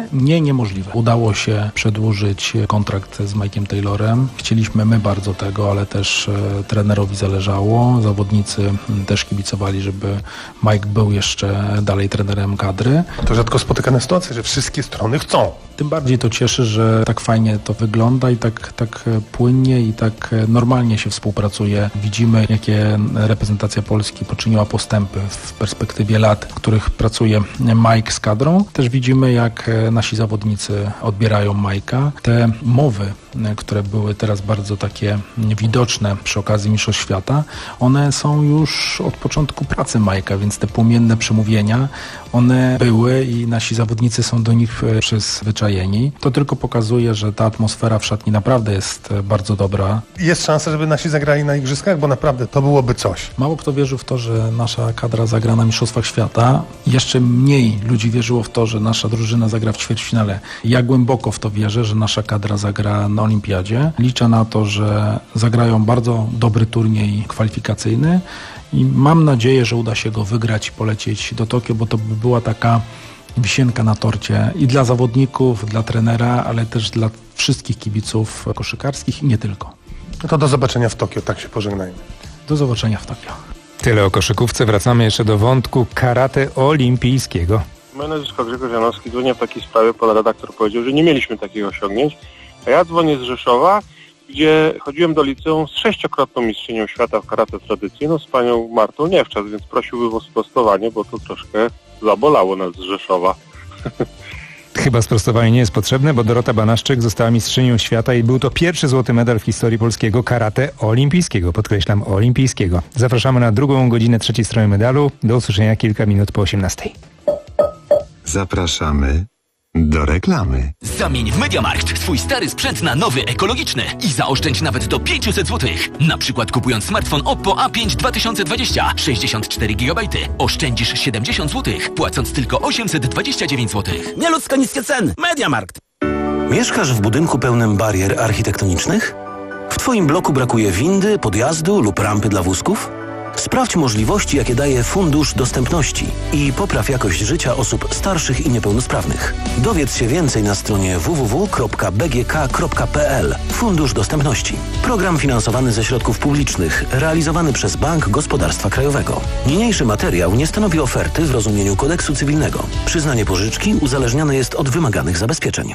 niemożliwe? Nie, niemożliwe. Udało się przedłużyć kontrakt z Mike'iem Taylorem. Chcieliśmy my bardzo tego, ale też e, trenerowi zależało. Zawodnicy m, też kibicowali, żeby Mike był jeszcze dalej trenerem kadry. To rzadko spotykana sytuacja, że wszystkie strony chcą. Tym bardziej to cieszy, że tak fajnie to wygląda i tak, tak płynnie i tak normalnie się współpracuje. Widzimy, jakie reprezentacja Polski poczyniła postępy w perspektywie lat, w których pracuje Mike z kadrą. Też widzimy, jak nasi zawodnicy odbierają Majka. Te mowy, które były teraz bardzo takie widoczne przy okazji Mistrzostw Świata, one są już od początku pracy Majka, więc te płomienne przemówienia, one były i nasi zawodnicy są do nich przyzwyczajeni. To tylko pokazuje, że ta atmosfera w szatni naprawdę jest bardzo dobra. Jest szansa, żeby nasi zagrali na igrzyskach, bo naprawdę to byłoby coś. Mało kto wierzył w to, że nasza kadra zagra na Mistrzostwach Świata. Jeszcze mniej ludzi wierzyło w to, że nasza drużyna zagra w ćwierćfinale. Ja głęboko w to wierzę, że nasza kadra zagra na Olimpiadzie. Liczę na to, że zagrają bardzo dobry turniej kwalifikacyjny i mam nadzieję, że uda się go wygrać i polecieć do Tokio, bo to by była taka wisienka na torcie i dla zawodników, dla trenera, ale też dla wszystkich kibiców koszykarskich i nie tylko. No to do zobaczenia w Tokio, tak się pożegnajmy. Do zobaczenia w Tokio. Tyle o koszykówce. Wracamy jeszcze do wątku karate olimpijskiego. Moje nazwisko Grzegorz Janowski. Dzwonię w takiej sprawie, pan redaktor powiedział, że nie mieliśmy takich osiągnięć. A ja dzwonię z Rzeszowa, gdzie chodziłem do liceum z sześciokrotną mistrzynią świata w karate tradycyjną, z panią Martą Niewczas, więc prosiłbym o sprostowanie, bo to troszkę zabolało nas z Rzeszowa. Chyba sprostowanie nie jest potrzebne, bo Dorota Banaszczyk została mistrzynią świata i był to pierwszy złoty medal w historii polskiego karate olimpijskiego. Podkreślam, olimpijskiego. Zapraszamy na drugą godzinę trzeciej strony medalu. Do usłyszenia kilka minut po osiemnastej. Zapraszamy do reklamy. Zamień w MediaMarkt swój stary sprzęt na nowy, ekologiczny i zaoszczędź nawet do pięćset złotych. Na przykład kupując smartfon Oppo A pięć dwa tysiące dwadzieścia, sześćdziesiąt cztery gigabajty. Oszczędzisz siedemdziesiąt złotych, płacąc tylko osiemset dwadzieścia dziewięć złotych. Nieludzko niskie ceny. MediaMarkt. Mieszkasz w budynku pełnym barier architektonicznych? W Twoim bloku brakuje windy, podjazdu lub rampy dla wózków? Sprawdź możliwości, jakie daje Fundusz Dostępności i popraw jakość życia osób starszych i niepełnosprawnych. Dowiedz się więcej na stronie w w w kropka b g k kropka p l. Fundusz Dostępności. Program finansowany ze środków publicznych, realizowany przez Bank Gospodarstwa Krajowego. Niniejszy materiał nie stanowi oferty w rozumieniu kodeksu cywilnego. Przyznanie pożyczki uzależnione jest od wymaganych zabezpieczeń.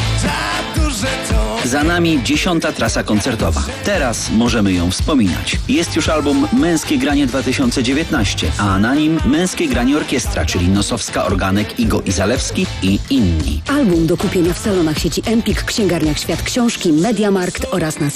Za nami dziesiąta trasa koncertowa. Teraz możemy ją wspominać. Jest już album Męskie Granie dwa tysiące dziewiętnaście, a na nim Męskie Granie Orkiestra, czyli Nosowska, Organek, Igo i Zalewski i inni. Album do kupienia w salonach sieci Empik, księgarniach Świat Książki, MediaMarkt oraz na